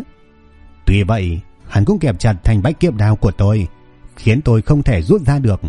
[SPEAKER 1] Tuy vậy, hắn cũng kẹp chặt thanh bách kiếp đao của tôi, khiến tôi không thể rút ra được.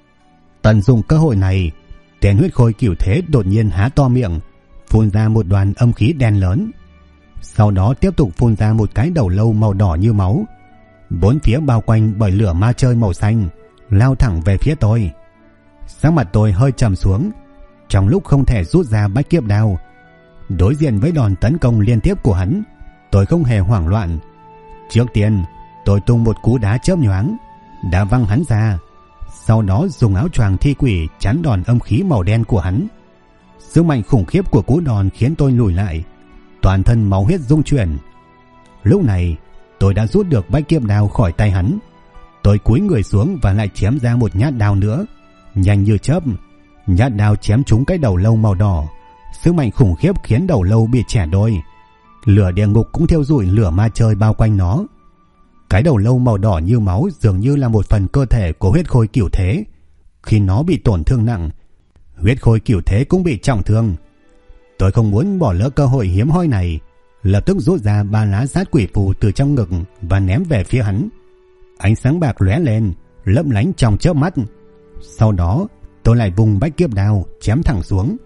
[SPEAKER 1] Tận dụng cơ hội này, tên huyết khôi cửu thế đột nhiên há to miệng, phun ra một đoàn âm khí đen lớn. Sau đó tiếp tục phun ra một cái đầu lâu màu đỏ như máu. Bốn phía bao quanh bởi lửa ma chơi màu xanh, lao thẳng về phía tôi. Sắc mặt tôi hơi trầm xuống, trong lúc không thể rút ra bách kiếp đao. Đối diện với đòn tấn công liên tiếp của hắn, tôi không hề hoảng loạn. Trước tiên, tôi tung một cú đá chớp nhoáng, đá văng hắn ra. Sau đó dùng áo choàng thi quỷ chắn đòn âm khí màu đen của hắn. Sức mạnh khủng khiếp của cú đòn khiến tôi lùi lại, toàn thân máu huyết rung chuyển. Lúc này, tôi đã rút được bách kiếp đao khỏi tay hắn. Tôi cúi người xuống và lại chém ra một nhát đao nữa, nhanh như chớp. Nhát đao chém trúng cái đầu lâu màu đỏ. Sức mạnh khủng khiếp khiến đầu lâu bị chẻ đôi. Lửa địa ngục cũng thiêu rụi lửa ma chơi bao quanh nó. Cái đầu lâu màu đỏ như máu dường như là một phần cơ thể của huyết khôi cửu thế. Khi nó bị tổn thương nặng, huyết khôi cửu thế cũng bị trọng thương. Tôi không muốn bỏ lỡ cơ hội hiếm hoi này, lập tức rút ra 3 lá sát quỷ phù từ trong ngực và ném về phía hắn. Ánh sáng bạc lóe lên, lấp lánh trong chớp mắt. Sau đó, tôi lại vùng bách kiếp đao chém thẳng xuống.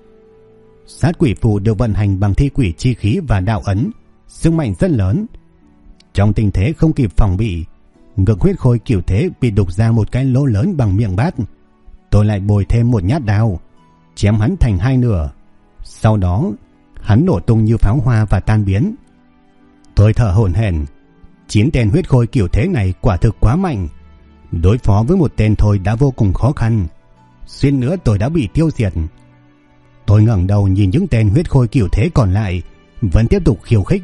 [SPEAKER 1] Sát quỷ phù được vận hành bằng thi quỷ chi khí và đạo ấn, sức mạnh rất lớn. Trong tình thế không kịp phòng bị, ngực huyết khôi cửu thế bị đục ra một cái lỗ lớn bằng miệng bát. Tôi lại bồi thêm một nhát đao, chém hắn thành 2 nửa. Sau đó, hắn nổ tung như pháo hoa và tan biến. Tôi thở hổn hển. 9 tên huyết khôi cửu thế này quả thực quá mạnh. Đối phó với một tên thôi đã vô cùng khó khăn. Suýt nữa tôi đã bị tiêu diệt. Tôi ngẩng đầu nhìn những tên huyết khôi cửu thế còn lại, vẫn tiếp tục khiêu khích.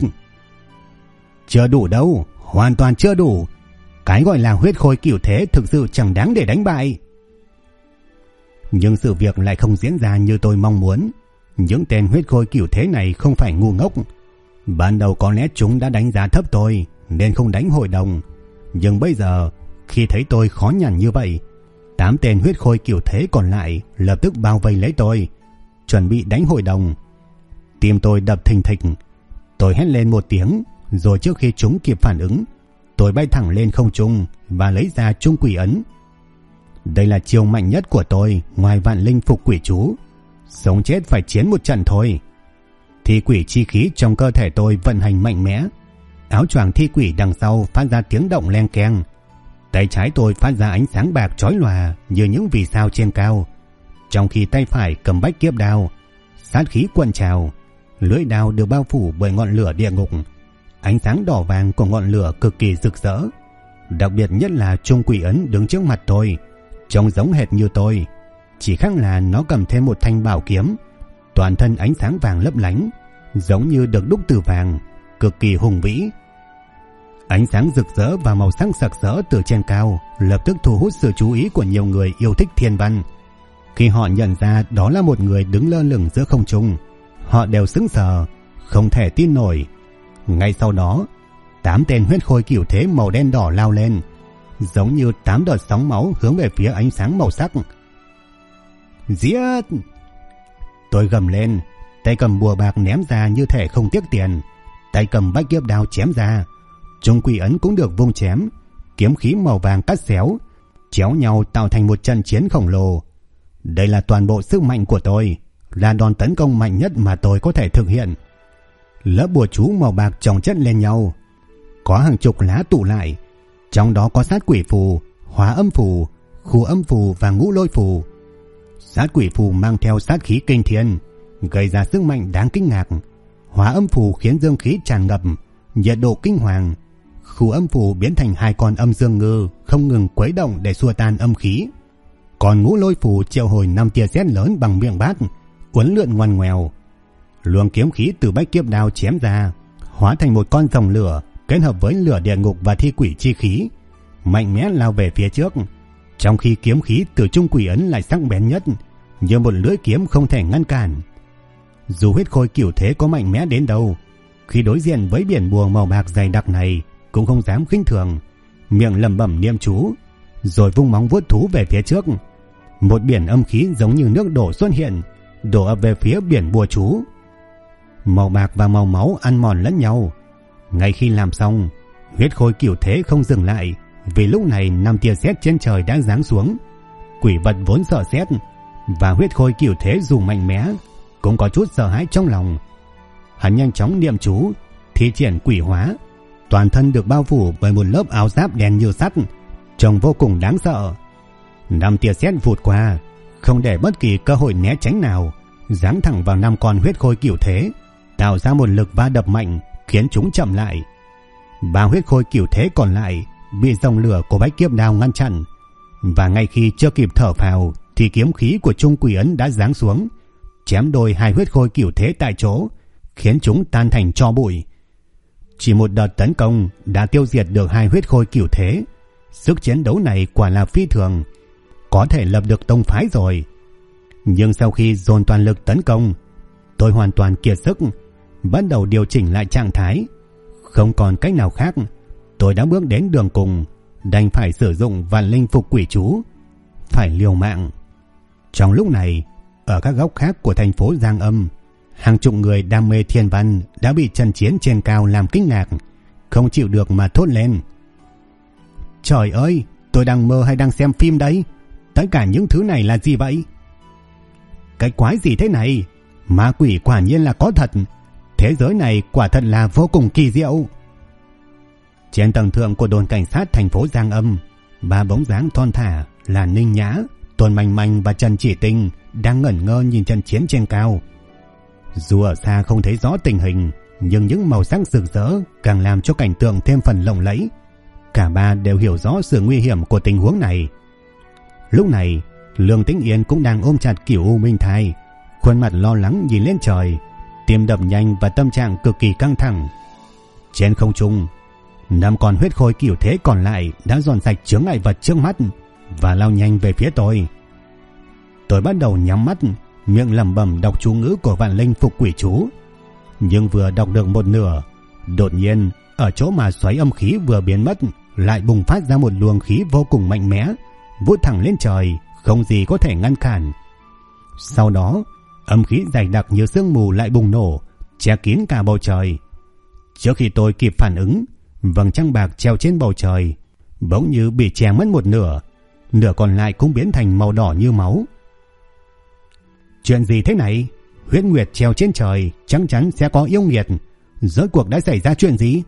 [SPEAKER 1] Chưa đủ đâu, hoàn toàn chưa đủ. Cái gọi là huyết khôi cửu thế thực sự chẳng đáng để đánh bại. Nhưng sự việc lại không diễn ra như tôi mong muốn. Những tên huyết khôi cửu thế này không phải ngu ngốc. Ban đầu có lẽ chúng đã đánh giá thấp tôi nên không đánh hội đồng. Nhưng bây giờ, khi thấy tôi khó nhằn như vậy, 8 tên huyết khôi cửu thế còn lại lập tức bao vây lấy tôi, chuẩn bị đánh hội đồng. Tim tôi đập thình thịch. Tôi hét lên một tiếng, rồi trước khi chúng kịp phản ứng, tôi bay thẳng lên không trung và lấy ra trung quỷ ấn. Đây là chiêu mạnh nhất của tôi ngoài vạn linh phục quỷ chú. Sống chết phải chiến một trận thôi. Thi quỷ chi khí trong cơ thể tôi vận hành mạnh mẽ. Áo choàng thi quỷ đằng sau phát ra tiếng động leng keng. Tay trái tôi phát ra ánh sáng bạc chói lòa như những vì sao trên cao, trong khi tay phải cầm bách kiếp đao. Sát khí cuộn trào, lưỡi đao được bao phủ bởi ngọn lửa địa ngục. Ánh sáng đỏ vàng của ngọn lửa cực kỳ rực rỡ. Đặc biệt nhất là trung quỷ ấn đứng trước mặt tôi, trông giống hệt như tôi, chỉ khác là nó cầm thêm một thanh bảo kiếm, toàn thân ánh sáng vàng lấp lánh, giống như được đúc từ vàng, cực kỳ hùng vĩ. Ánh sáng rực rỡ và màu sắc sặc sỡ từ trên cao lập tức thu hút sự chú ý của nhiều người yêu thích thiên văn. Khi họ nhận ra đó là một người đứng lơ lửng giữa không trung, họ đều sững sờ, không thể tin nổi. Ngay sau đó, 8 tên huyết khôi cửu thế màu đen đỏ lao lên, giống như 8 đợt sóng máu hướng về phía ánh sáng màu sắc. Giết! Tôi gầm lên, tay cầm bùa bạc ném ra như thể không tiếc tiền, tay cầm bách kiếp đao chém ra. Trung quỷ ấn cũng được vung chém, kiếm khí màu vàng cắt xéo, chéo nhau tạo thành một trận chiến khổng lồ. Đây là toàn bộ sức mạnh của tôi, là đòn tấn công mạnh nhất mà tôi có thể thực hiện. Lớp bùa chú màu bạc chồng chất lên nhau, có hàng chục lá tụ lại, trong đó có sát quỷ phù, hóa âm phù, khu âm phù và ngũ lôi phù. Sát quỷ phù mang theo sát khí kinh thiên, gây ra sức mạnh đáng kinh ngạc. Hóa âm phù khiến dương khí tràn ngập, nhiệt độ kinh hoàng. Khu âm phù biến thành 2 con âm dương ngư không ngừng quấy động để xua tan âm khí. Còn ngũ lôi phù triệu hồi 5 tia sét lớn bằng miệng bát, uốn lượn ngoằn ngoèo. Luồng kiếm khí từ bách kiếp đao chém ra, hóa thành một con rồng lửa kết hợp với lửa địa ngục và thi quỷ chi khí, mạnh mẽ lao về phía trước. Trong khi kiếm khí từ trung quỷ ấn lại sắc bén nhất, như một lưỡi kiếm không thể ngăn cản. Dù huyết khôi cửu thế có mạnh mẽ đến đâu, khi đối diện với biển bùa màu bạc dày đặc này cũng không dám khinh thường, miệng lẩm bẩm niệm chú, rồi vung móng vuốt thú về phía trước. Một biển âm khí giống như nước đổ xuất hiện, đổ ập về phía biển bùa chú. Màu bạc và màu máu ăn mòn lẫn nhau. Ngay khi làm xong, huyết khôi cửu thế không dừng lại, vì lúc này 5 tia sét trên trời đã giáng xuống. Quỷ vật vốn sợ sét, và huyết khôi cửu thế dù mạnh mẽ cũng có chút sợ hãi trong lòng. Hắn nhanh chóng niệm chú, thi triển quỷ hóa, toàn thân được bao phủ bởi một lớp áo giáp đen như sắt, trông vô cùng đáng sợ. 5 tia sét vụt qua, không để bất kỳ cơ hội né tránh nào, giáng thẳng vào 5 con huyết khôi cửu thế, tạo ra một lực va đập mạnh khiến chúng chậm lại. 3 huyết khôi cửu thế còn lại bị dòng lửa của bách kiếp đao ngăn chặn, và ngay khi chưa kịp thở phào thì kiếm khí của Trung Quỷ Ấn đã giáng xuống, chém đôi 2 huyết khôi cửu thế tại chỗ, khiến chúng tan thành tro bụi. Chỉ một đợt tấn công đã tiêu diệt được 2 huyết khôi cửu thế. Sức chiến đấu này quả là phi thường, có thể lập được tông phái rồi. Nhưng sau khi dồn toàn lực tấn công, tôi hoàn toàn kiệt sức, bắt đầu điều chỉnh lại trạng thái. Không còn cách nào khác, tôi đã bước đến đường cùng, đành phải sử dụng Vạn Linh Phục Quỷ chú, phải liều mạng. Trong lúc này, ở các góc khác của thành phố Giang Âm, hàng chục người đam mê thiên văn đã bị trận chiến trên cao làm kinh ngạc, không chịu được mà thốt lên: Trời ơi, tôi đang mơ hay đang xem phim đấy? Tất cả những thứ này là gì vậy? Cái quái gì thế này? Ma quỷ quả nhiên là có thật. Thế giới này quả thật là vô cùng kỳ diệu. Trên tầng thượng của đồn cảnh sát thành phố Giang Âm, 3 bóng dáng thon thả là Ninh Nhã, Tôn Manh Manh và Trần Chỉ Tinh đang ngẩn ngơ nhìn trận chiến trên cao. Dù ở xa không thấy rõ tình hình, nhưng những màu sắc rực rỡ càng làm cho cảnh tượng thêm phần lộng lẫy. Cả ba đều hiểu rõ sự nguy hiểm của tình huống này. Lúc này, Lương Tĩnh Yên cũng đang ôm chặt Cửu U Minh Thai, khuôn mặt lo lắng nhìn lên trời, tim đập nhanh và tâm trạng cực kỳ căng thẳng. Trên không trung, 5 con huyết khôi cửu thế còn lại đã dọn sạch chướng ngại vật trước mắt và lao nhanh về phía tôi. Tôi bắt đầu nhắm mắt, miệng lẩm bẩm đọc chú ngữ của Vạn Linh Phục Quỷ chú. Nhưng vừa đọc được một nửa, đột nhiên ở chỗ mà xoáy âm khí vừa biến mất lại bùng phát ra một luồng khí vô cùng mạnh mẽ, vút thẳng lên trời, không gì có thể ngăn cản. Sau đó, âm khí dày đặc như sương mù lại bùng nổ, che kín cả bầu trời. Trước khi tôi kịp phản ứng, vầng trăng bạc treo trên bầu trời bỗng như bị che mất một nửa, nửa còn lại cũng biến thành màu đỏ như máu. Chuyện gì thế này? Huyết nguyệt treo trên trời chắc chắn sẽ có yêu nghiệt. Rốt cuộc đã xảy ra chuyện gì?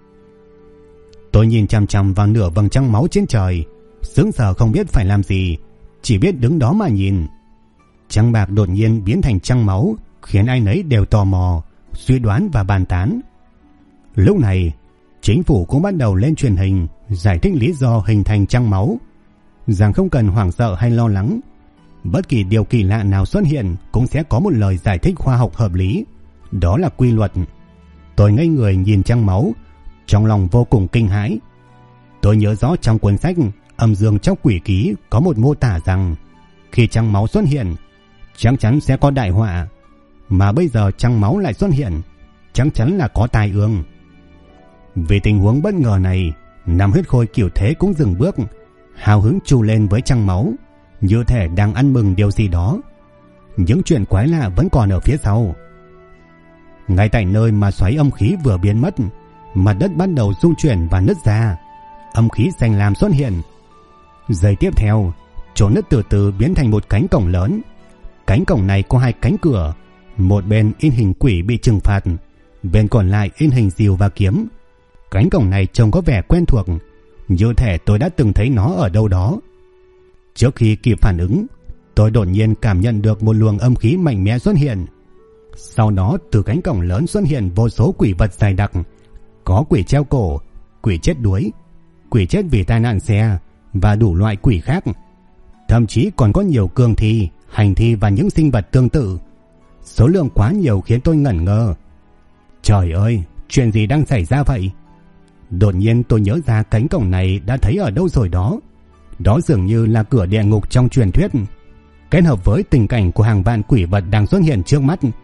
[SPEAKER 1] Tôi nhìn chằm chằm vào nửa vầng trăng máu trên trời, sững sờ không biết phải làm gì, chỉ biết đứng đó mà nhìn. Trăng bạc đột nhiên biến thành trăng máu, khiến ai nấy đều tò mò, suy đoán và bàn tán. Lúc này, chính phủ cũng bắt đầu lên truyền hình giải thích lý do hình thành trăng máu, rằng không cần hoảng sợ hay lo lắng. Bất kỳ điều kỳ lạ nào xuất hiện cũng sẽ có một lời giải thích khoa học hợp lý, đó là quy luật. Tôi ngây người nhìn trăng máu, trong lòng vô cùng kinh hãi. Tôi nhớ rõ trong cuốn sách Âm Dương Chóc Quỷ Ký có một mô tả rằng khi trăng máu xuất hiện, chắc chắn sẽ có đại họa, mà bây giờ trăng máu lại xuất hiện, chắc chắn là có tai ương. Vì tình huống bất ngờ này, 5 huyết khôi cửu thế cũng dừng bước, hào hứng chu lên với trăng máu, như thể đang ăn mừng điều gì đó. Những chuyện quái lạ vẫn còn ở phía sau. Ngay tại nơi mà xoáy âm khí vừa biến mất, mặt đất bắt đầu rung chuyển và nứt ra, âm khí xanh lam xuất hiện. Giây tiếp theo, chỗ nứt từ từ biến thành một cánh cổng lớn. Cánh cổng này có 2 cánh cửa, một bên in hình quỷ bị trừng phạt, bên còn lại in hình diều và kiếm. Cánh cổng này trông có vẻ quen thuộc, như thể tôi đã từng thấy nó ở đâu đó. Trước khi kịp phản ứng, tôi đột nhiên cảm nhận được một luồng âm khí mạnh mẽ xuất hiện. Sau đó từ cánh cổng lớn xuất hiện vô số quỷ vật dày đặc, có quỷ treo cổ, quỷ chết đuối, quỷ chết vì tai nạn xe và đủ loại quỷ khác. Thậm chí còn có nhiều cương thi, hành thi và những sinh vật tương tự. Số lượng quá nhiều khiến tôi ngẩn ngơ. Trời ơi, chuyện gì đang xảy ra vậy? Đột nhiên tôi nhớ ra cánh cổng này đã thấy ở đâu rồi đó. Đó dường như là cửa địa ngục trong truyền thuyết. Kết hợp với tình cảnh của hàng vạn quỷ vật đang xuất hiện trước mắt,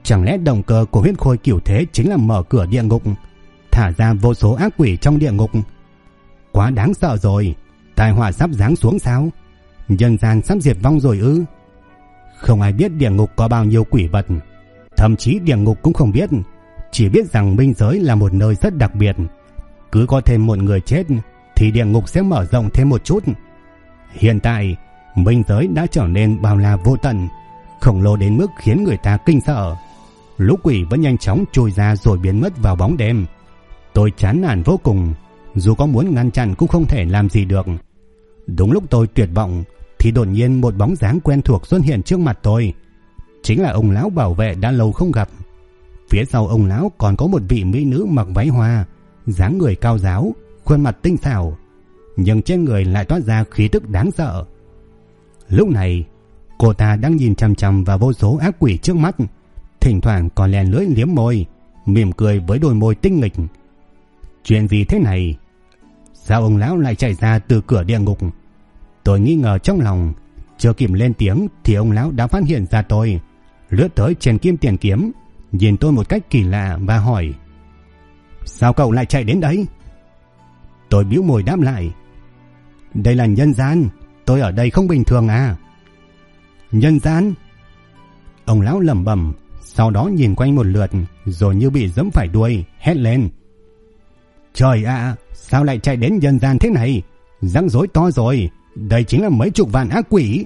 [SPEAKER 1] Chẳng lẽ động cơ của huyết khôi cửu thế chính là mở cửa địa ngục, thả ra vô số ác quỷ trong địa ngục? Quá đáng sợ rồi. Tai họa sắp giáng xuống sao? Nhân gian sắp diệt vong rồi ư? Không ai biết địa ngục có bao nhiêu quỷ vật, thậm chí địa ngục cũng không biết, chỉ biết rằng minh giới là một nơi rất đặc biệt. Cứ có thêm một người chết thì địa ngục sẽ mở rộng thêm một chút. Hiện tại minh giới đã trở nên bao la vô tận, khổng lồ đến mức khiến người ta kinh sợ. Lũ quỷ vẫn nhanh chóng trôi ra rồi biến mất vào bóng đêm. Tôi chán nản vô cùng, dù có muốn ngăn chặn cũng không thể làm gì được. Đúng lúc tôi tuyệt vọng thì đột nhiên một bóng dáng quen thuộc xuất hiện trước mặt tôi. Chính là ông lão bảo vệ đã lâu không gặp. Phía sau ông lão còn có một vị mỹ nữ mặc váy hoa, dáng người cao ráo, khuôn mặt tinh xảo, nhưng trên người lại toát ra khí tức đáng sợ. Lúc này cô ta đang nhìn chằm chằm vào vô số ác quỷ trước mắt, thỉnh thoảng còn lèn lưỡi liếm môi, mỉm cười với đôi môi tinh nghịch. Chuyện gì thế này? Sao ông lão lại chạy ra từ cửa địa ngục? Tôi nghi ngờ trong lòng. Chưa kịp lên tiếng thì ông lão đã phát hiện ra tôi, lướt tới trên kim tiền kiếm, nhìn tôi một cách kỳ lạ và hỏi: sao cậu lại chạy đến đấy? Tôi bĩu môi đáp lại: đây là nhân gian, tôi ở đây không bình thường à? Nhân gian? Ông lão lẩm bẩm, sau đó nhìn quanh một lượt rồi như bị giẫm phải đuôi, hét lên: trời ạ, sao lại chạy đến nhân gian thế này? Rắc rối to rồi, đây chính là mấy chục vạn ác quỷ.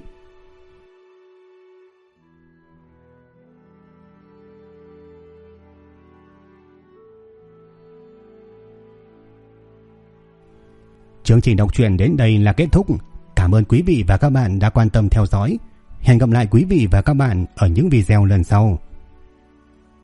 [SPEAKER 1] Chương trình đọc truyện đến đây là kết thúc. Cảm ơn quý vị và các bạn đã quan tâm theo dõi. Hẹn gặp lại quý vị và các bạn ở những video lần sau.